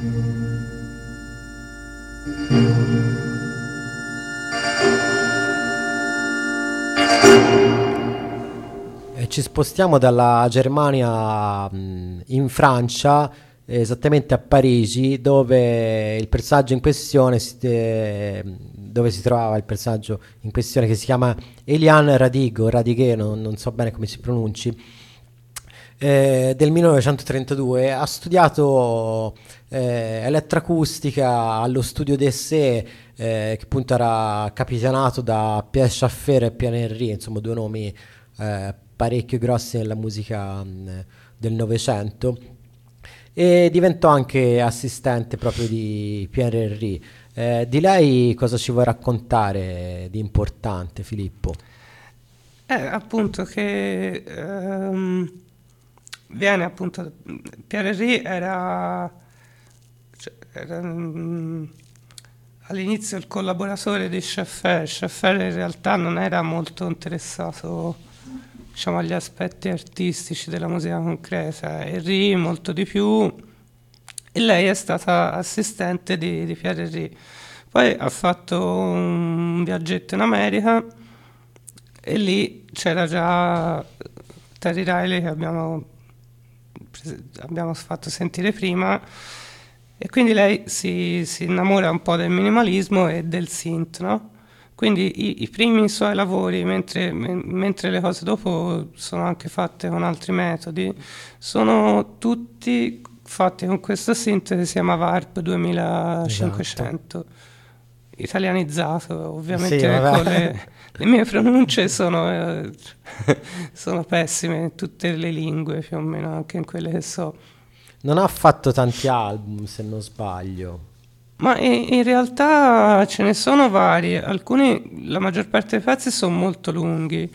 E ci spostiamo dalla Germania in Francia, esattamente a Parigi, dove il personaggio in questione dove si trovava il personaggio in questione, che si chiama Eliane Radigo, Radighe, non so bene come si pronunci, del 1932. Ha studiato elettroacustica allo studio d'Essé, che appunto era capitanato da Pierre Schaeffer e Pierre Henry, insomma due nomi parecchio grossi nella musica del Novecento, e diventò anche assistente proprio di Pierre Henry. Di lei cosa ci vuoi raccontare di importante, Filippo? Appunto che viene appunto Pierre Henry era all'inizio il collaboratore di Schaeffer. Schaeffer in realtà non era molto interessato, diciamo, agli aspetti artistici della musica concreta, Henry molto di più, e lei è stata assistente di Pierre Henry. Poi ha fatto un viaggetto in America e lì c'era già Terry Riley, che abbiamo fatto sentire prima, e quindi lei si innamora un po' del minimalismo e del synth, no? Quindi i primi suoi lavori, mentre le cose dopo sono anche fatte con altri metodi, sono tutti fatti con questo synth che si chiama VARP 2500, italianizzato ovviamente. Sì, vabbè. Con le mie pronunce sono pessime in tutte le lingue, più o meno, anche in quelle che so. Non ha fatto tanti album, se non sbaglio. Ma in realtà ce ne sono vari, alcuni, la maggior parte dei pezzi sono molto lunghi,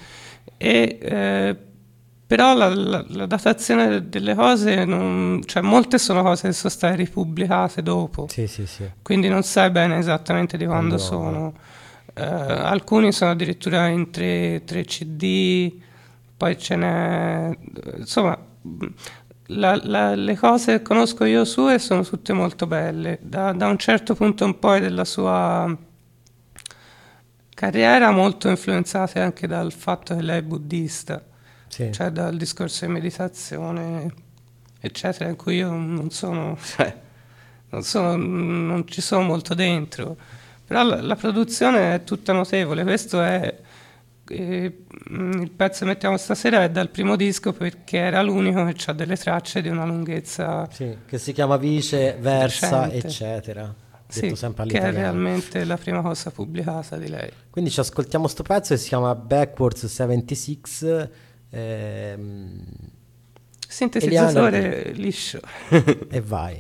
però la datazione delle cose, cioè molte sono cose che sono state ripubblicate dopo, Sì, sì, sì. quindi non sai bene esattamente di quando sono. Alcuni sono addirittura in 3 CD, poi ce n'è, insomma, le cose che conosco io sue sono tutte molto belle. Da un certo punto in poi della sua carriera, molto influenzate anche dal fatto che lei è buddista, Sì. cioè dal discorso di meditazione, eccetera, in cui io non sono, cioè, non ci sono molto dentro. Però la produzione è tutta notevole. Questo è il pezzo che mettiamo stasera è dal primo disco, perché era l'unico che ha delle tracce di una lunghezza, Sì, che si chiama Vice, Versa, decente. eccetera. Sì, Detto sempre che è all'italiano. realmente la prima cosa pubblicata di lei. Quindi ci ascoltiamo sto pezzo che si chiama Backwards 76. Sintetizzatore liscio. E vai.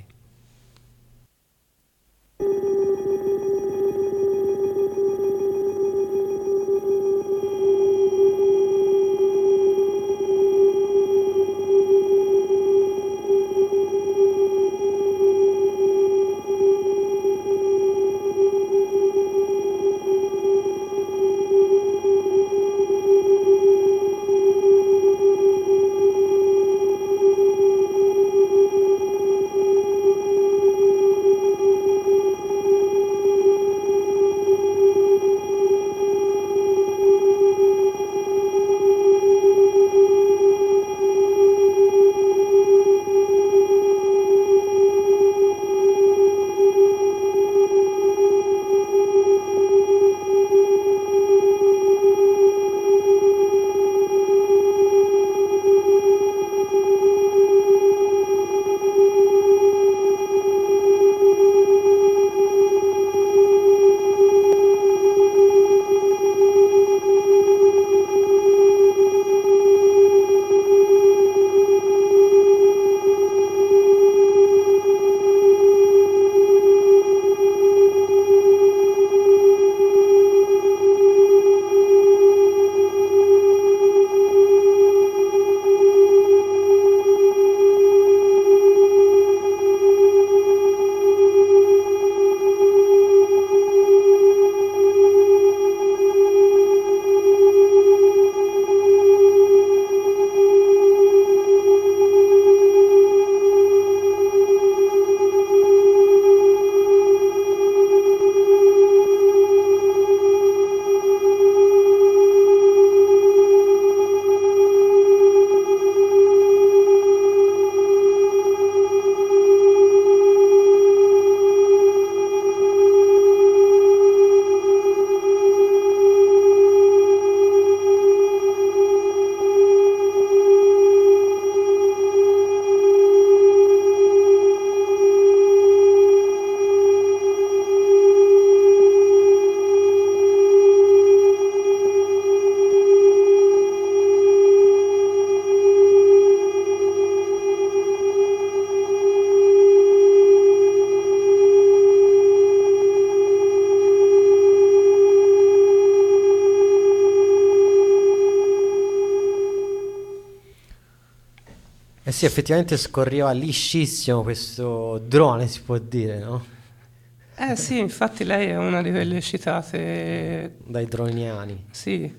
Eh sì, effettivamente scorreva liscissimo questo drone, si può dire, no? Eh sì, infatti lei è una di quelle citate, Dai droniani. sì,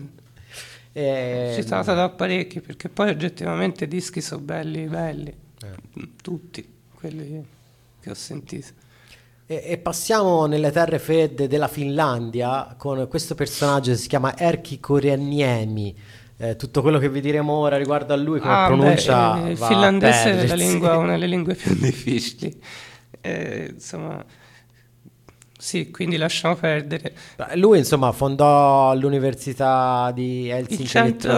E, citata da parecchi, perché poi oggettivamente i dischi sono belli, belli, tutti quelli che ho sentito. e passiamo nelle terre fredde della Finlandia con questo personaggio che si chiama Erkki Kurenniemi. Tutto quello che vi diremo ora riguardo a lui, come pronuncia, il va a finlandese è perdersi. una delle lingue più difficili. Insomma, sì, quindi lasciamo perdere. Lui, insomma, fondò l'università di Helsinki.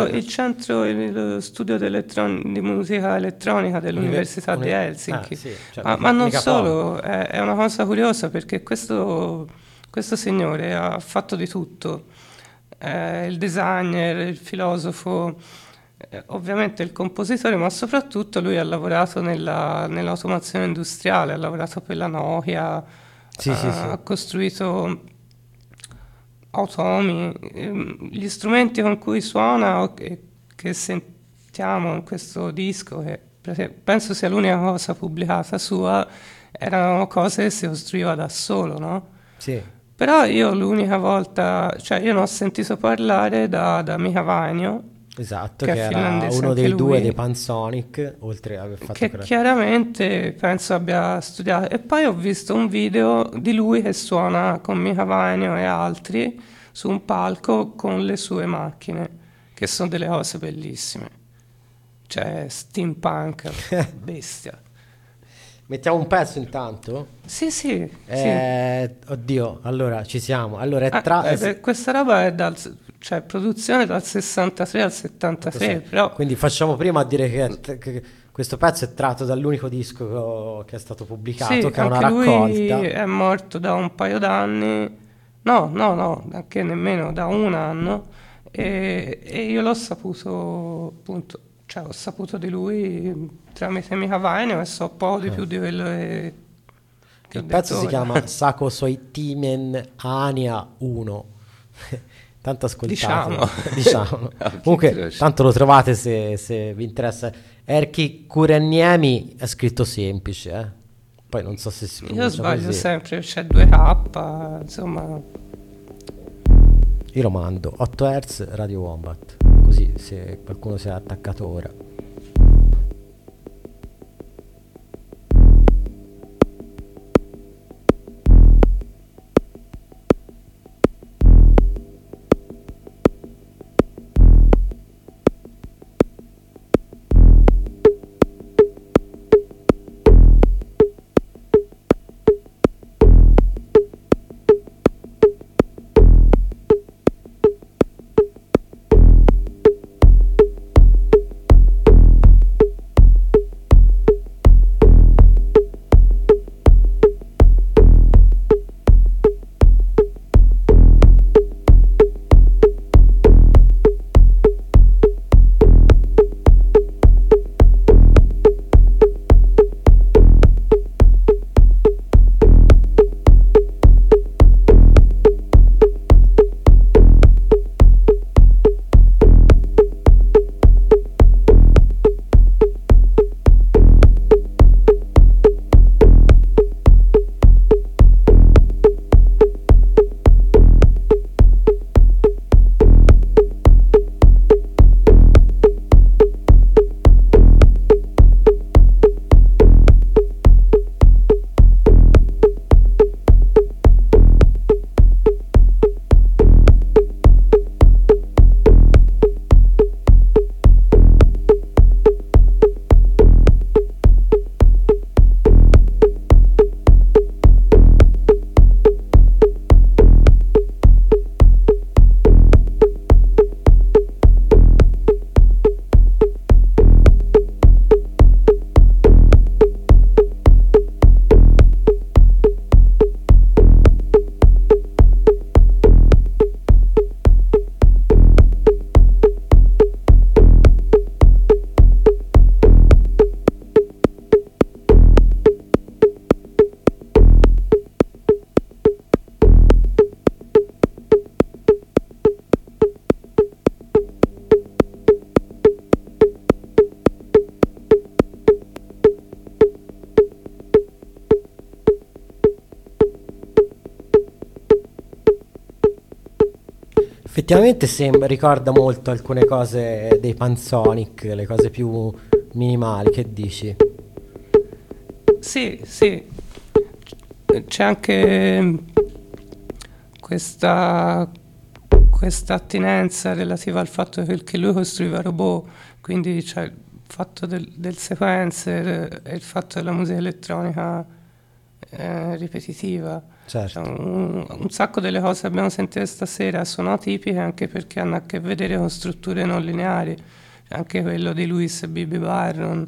Lo studio di musica elettronica dell'Università di Helsinki. Sì, cioè, Ma non mica solo, è una cosa curiosa perché questo signore ha fatto di tutto. Il designer, il filosofo, ovviamente il compositore, ma soprattutto lui ha lavorato nell'automazione industriale, ha lavorato per la Nokia, Sì, sì, sì. ha costruito automi, gli strumenti con cui suona o che sentiamo in questo disco, che penso sia l'unica cosa pubblicata sua, erano cose che si costruiva da solo, no? Sì. Però io l'unica volta, cioè io ne ho sentito parlare da Mika Vainio, Esatto, che che è era finlandese uno anche dei due lui, dei Pansonic, oltre ad aver fatto che quella... chiaramente penso abbia studiato. E poi ho visto un video di lui che suona con Mika Vainio e altri su un palco con le sue macchine, che sono delle cose bellissime. Cioè, steampunk, bestia. Mettiamo un pezzo intanto? Sì, sì, sì. Oddio, allora ci siamo. Allora, Questa roba è cioè, produzione dal 63 al 73, però quindi facciamo prima a dire che questo pezzo è tratto dall'unico disco che è stato pubblicato, sì, che è una anche lui raccolta. è morto da un paio d'anni, no, anche nemmeno da un anno, e io l'ho saputo, appunto, cioè ho saputo di lui tramite Mika Vainio e so poco di più di quello che ho Il pezzo detto si ora. chiama Sako Soitimen Ania 1. Tanto ascoltatelo. Diciamo. Comunque, tanto lo trovate se vi interessa. Erkki Kurenniemi è scritto semplice, eh. Poi non so se si Io pronuncia sbaglio così. sempre, c'è 2K, insomma. Io lo mando 8 Hz Radio Wombat. Così se qualcuno si è attaccato ora. Effettivamente ricorda molto alcune cose dei Pansonic, le cose più minimali, che dici? Sì, sì, c'è anche questa, questa attinenza relativa al fatto che lui costruiva robot, quindi c'è il fatto del sequencer e il fatto della musica elettronica ripetitiva. Cioè, Certo. un sacco delle cose che abbiamo sentito stasera sono atipiche anche perché hanno a che vedere con strutture non lineari. Cioè, anche quello di Lewis e Bibi Byron.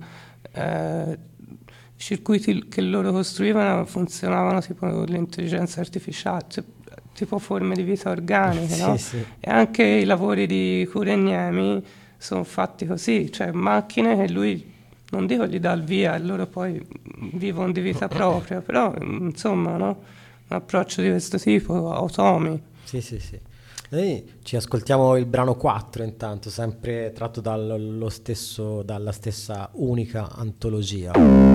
I circuiti che loro costruivano funzionavano tipo con l'intelligenza artificiale, tipo forme di vita organiche, no? Sì, sì. E anche i lavori di Kurenyemi sono fatti così, cioè macchine che lui, non dico gli dà il via e loro poi vivono di vita propria, però insomma, no? Un approccio di questo tipo, automi. Sì, sì, sì. Noi ci ascoltiamo il brano 4 intanto, sempre tratto dalla stessa unica antologia.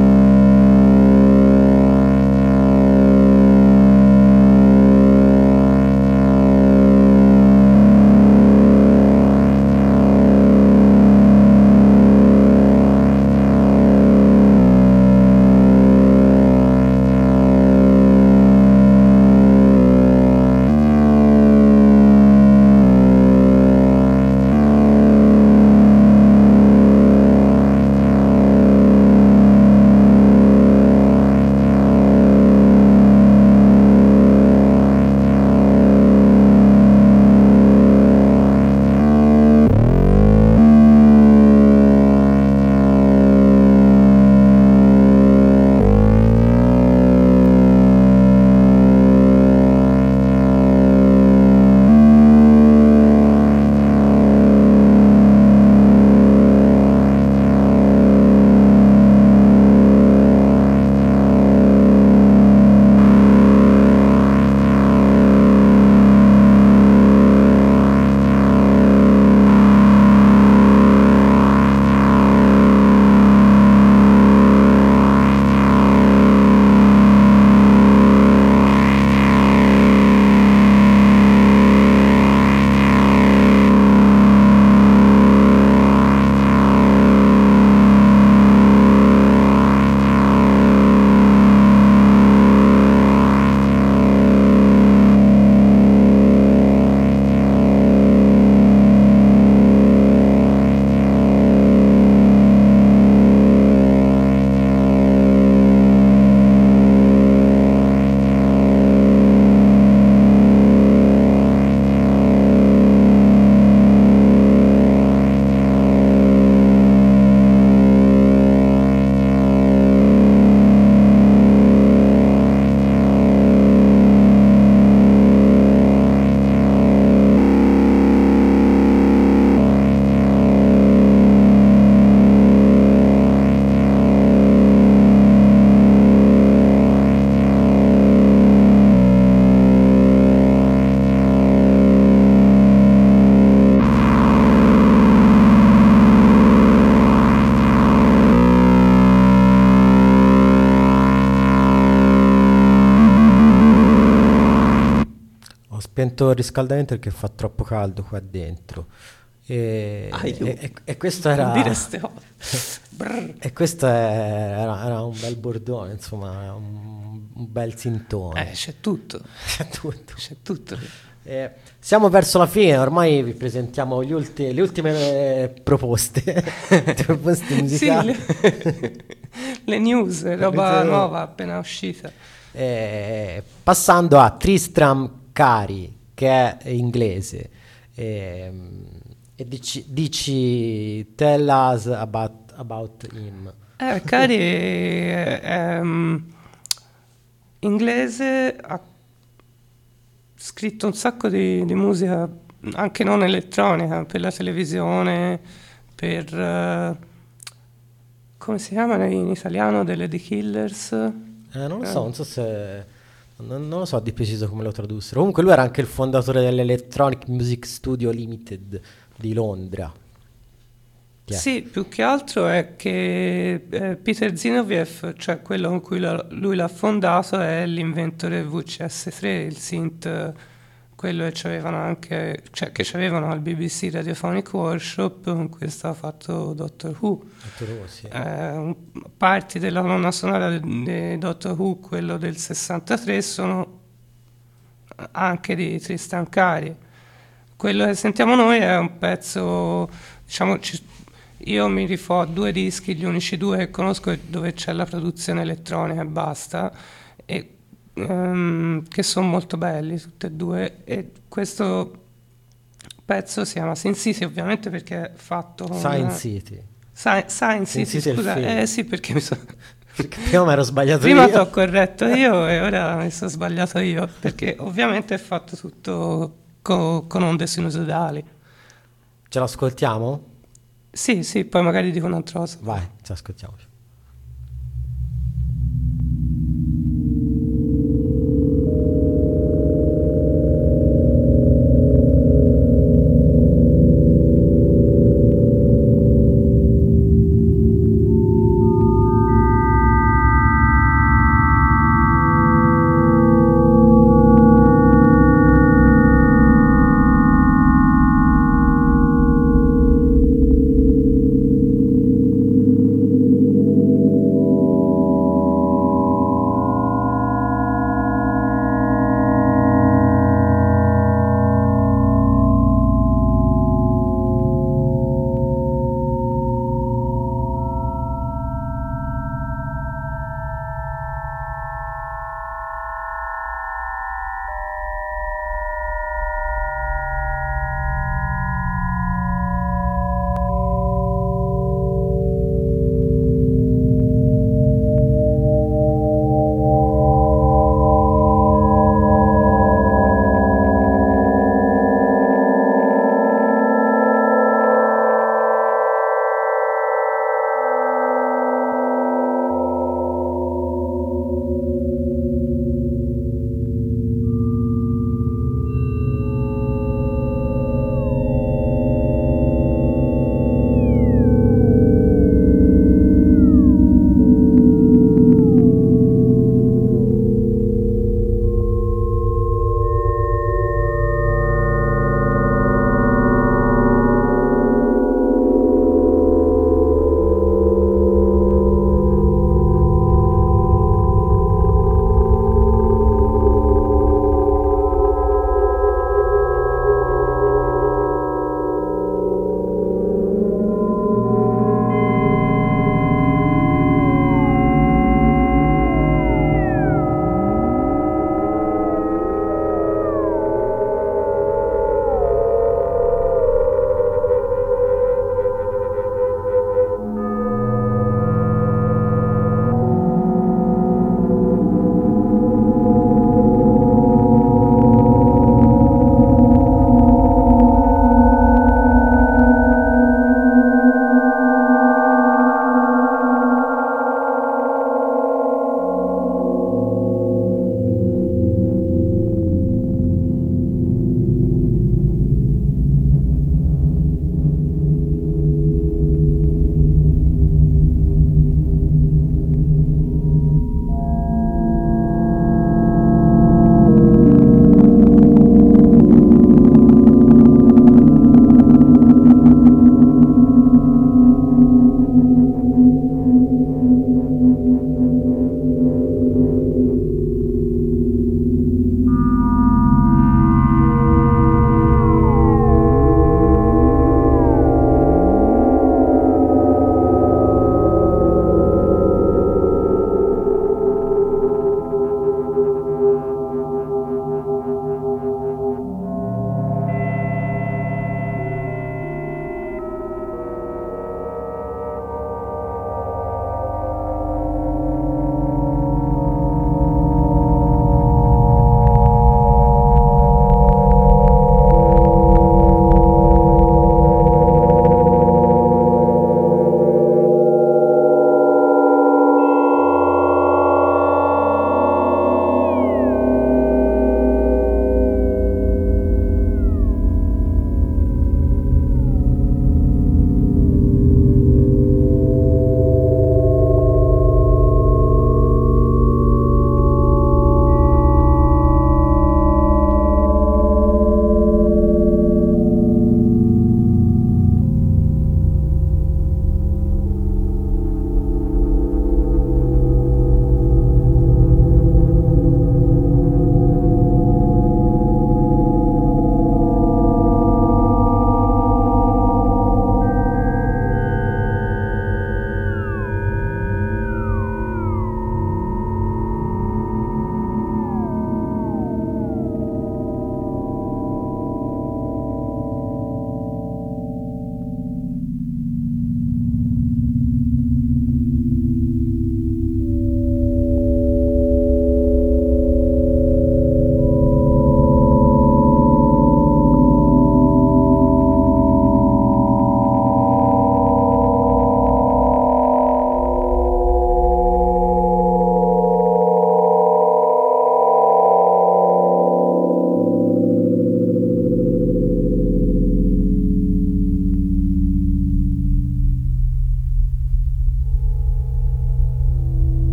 Spento il riscaldamento perché fa troppo caldo qua dentro. E questo Non era. dire ste cose. Brr. E questo era un bel bordone, insomma, un bel sintone. C'è tutto, C'è tutto. c'è tutto. Siamo verso la fine, ormai vi presentiamo le ultime proposte, proposte Sì, musicali. le news, roba news. nuova appena uscita. Passando a Tristram Cari, che è inglese. E dici tell us about him. Cari è inglese, ha scritto un sacco di musica, anche non elettronica, per la televisione, per come si chiamano in italiano, delle The Killers. Non so se. Non lo so di preciso come lo tradussero. Comunque lui era anche il fondatore dell'Electronic Music Studio Limited di Londra. Chi è? Sì, più che altro è che Peter Zinoviev, cioè quello con cui lui l'ha fondato, è l'inventore VCS3, il synth quello che c'avevano anche, cioè che c'avevano al BBC Radiophonic Workshop, con cui stava fatto Doctor Who. Dottor Who, sì. Parti della colonna sonora di Doctor Who, quello del 63, sono anche di Tristan Cari. Quello che sentiamo noi è un pezzo, diciamo, io mi rifò a 2 dischi, gli unici 2 che conosco dove c'è la produzione elettronica e basta, e che sono molto belli tutti e 2, e questo pezzo si chiama Sin City, ovviamente perché è fatto con Science City. Science Sin City, City è il scusa, film. sì, perché mi sono Perché prima mi ero sbagliato prima io. ti ho corretto io e ora mi sono sbagliato io, perché ovviamente è fatto tutto con onde sinusoidali. Ce l'ascoltiamo? Sì, sì, poi magari dico un'altra cosa. Vai, ce l'ascoltiamoci.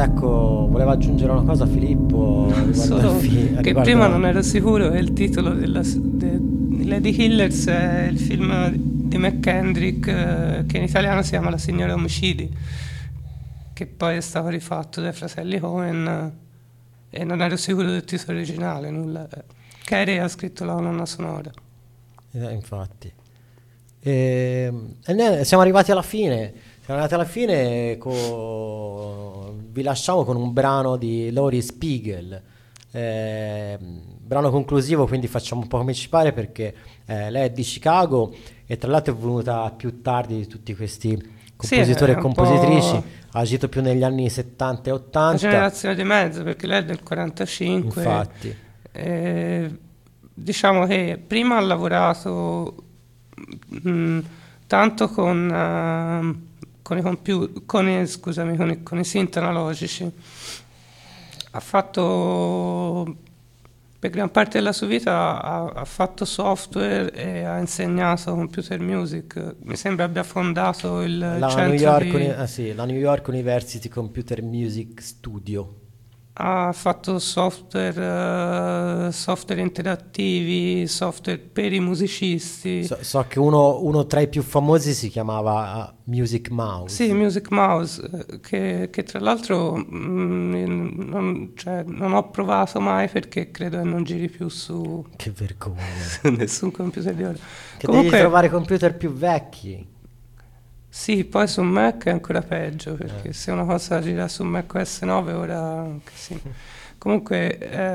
ecco, voleva aggiungere una cosa Filippo riguardo Solo al che riguardo- prima non ero sicuro che il titolo di Lady Killers è il film di McKendrick che in italiano si chiama La signora omicidi, che poi è stato rifatto dai fratelli Coen e non ero sicuro del titolo originale, nulla. Carey ha scritto la colonna sonora. Infatti. Siamo arrivati alla fine. Vi lasciamo con un brano di Laurie Spiegel. Brano conclusivo, quindi facciamo un po' come ci pare, perché lei è di Chicago e tra l'altro è venuta più tardi di tutti questi compositori è e un compositrici. po' Ha agito più negli anni 70 e la 80. generazione di mezzo, perché lei è del 45. Infatti. Diciamo che prima ha lavorato tanto con i synth analogici. Ha fatto, per gran parte della sua vita ha fatto software e ha insegnato computer music. Mi sembra abbia fondato il La centro di... la New York University Computer Music Studio. Ha fatto software interattivi, software per i musicisti. So che uno tra i più famosi si chiamava Music Mouse. Sì, Music Mouse, che tra l'altro non ho provato mai perché credo che non giri più su Che vergogna. nessun computer di ora. Che devi trovare computer più vecchi. Sì, poi su Mac è ancora peggio, perché se una cosa gira su Mac OS 9 ora anche sì. Comunque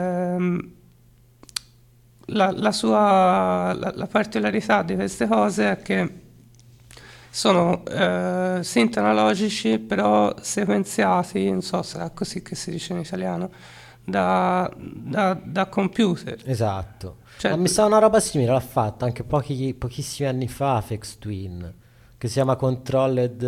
la particolarità di queste cose è che sono synth analogici però sequenziati, non so se è così che si dice in italiano, da computer. Esatto. Cioè, Ma mi sa una roba simile, l'ha fatta anche pochissimi anni fa Aphex Twin, che si chiama Controlled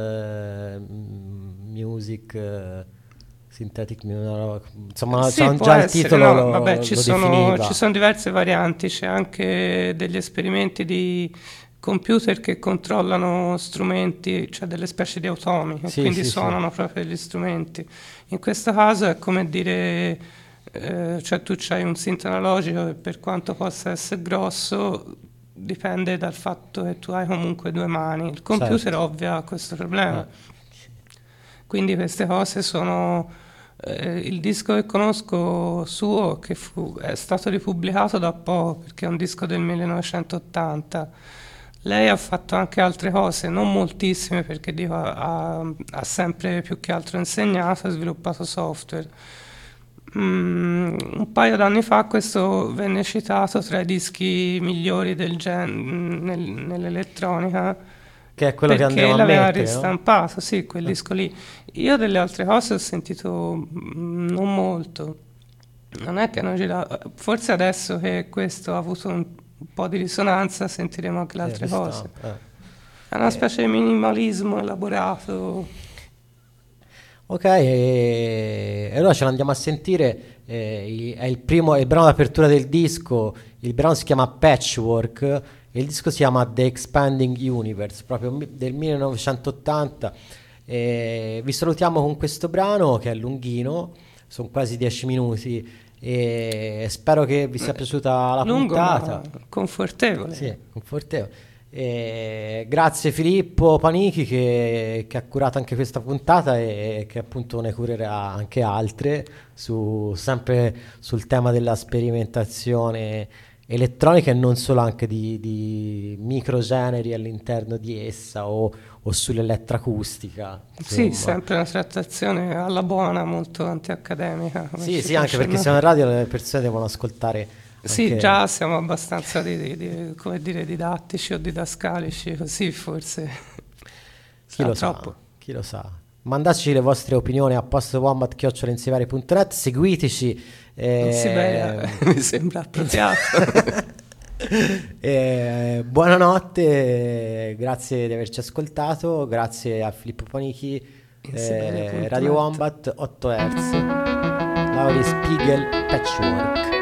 Music Synthetic insomma sì, può già il essere, titolo no, vabbè, ci sono definiva. diverse varianti, c'è anche degli esperimenti di computer che controllano strumenti, cioè delle specie di automi, che Sì, quindi sì, suonano proprio degli strumenti. In questo caso è come dire, cioè tu c'hai un synth analogico che per quanto possa essere grosso dipende dal fatto che tu hai comunque due mani. Il computer Certo. ovvia questo problema. Quindi queste cose sono... il disco che conosco suo, che è stato ripubblicato da poco, perché è un disco del 1980. Lei ha fatto anche altre cose, non moltissime, perché dico, ha sempre più che altro insegnato e sviluppato software. Un paio d'anni fa questo venne citato tra i dischi migliori del nell'elettronica, Che è quello che perché andremo a l'aveva mettere, no? ristampato, sì, quel disco lì. Io delle altre cose ho sentito non molto. Non è che hanno girato, forse adesso che questo ha avuto un po' di risonanza sentiremo anche le altre cose. È una specie di minimalismo elaborato. Ok, e allora ce l'andiamo a sentire. È il brano d'apertura del disco. Il brano si chiama Patchwork e il disco si chiama The Expanding Universe, proprio del 1980. Vi salutiamo con questo brano che è lunghino, sono quasi 10 minuti. E spero che vi sia piaciuta la Lungo, puntata. ma confortevole. Sì, confortevole. Grazie Filippo Panichi che ha curato anche questa puntata e che appunto ne curerà anche altre sempre sul tema della sperimentazione elettronica e non solo, anche di microgeneri all'interno di essa o sull'elettroacustica. Sì, insomma. sempre una trattazione alla buona, molto antiaccademica. come Sì, si sì, anche dice, perché no? siamo in radio, le persone devono ascoltare. Sì, Anche- già siamo abbastanza come dire, didattici o didascalici, così forse Chi lo troppo. sa, chi lo sa. Mandateci le vostre opinioni a postwombat@insivari.net, seguiteci. In Siberia mi sembra appropriato. Buonanotte, grazie di averci ascoltato, grazie a Filippo Panichi, Insiberia.net. Radio Wombat 8 Hz, Laurie Spiegel, Patchwork.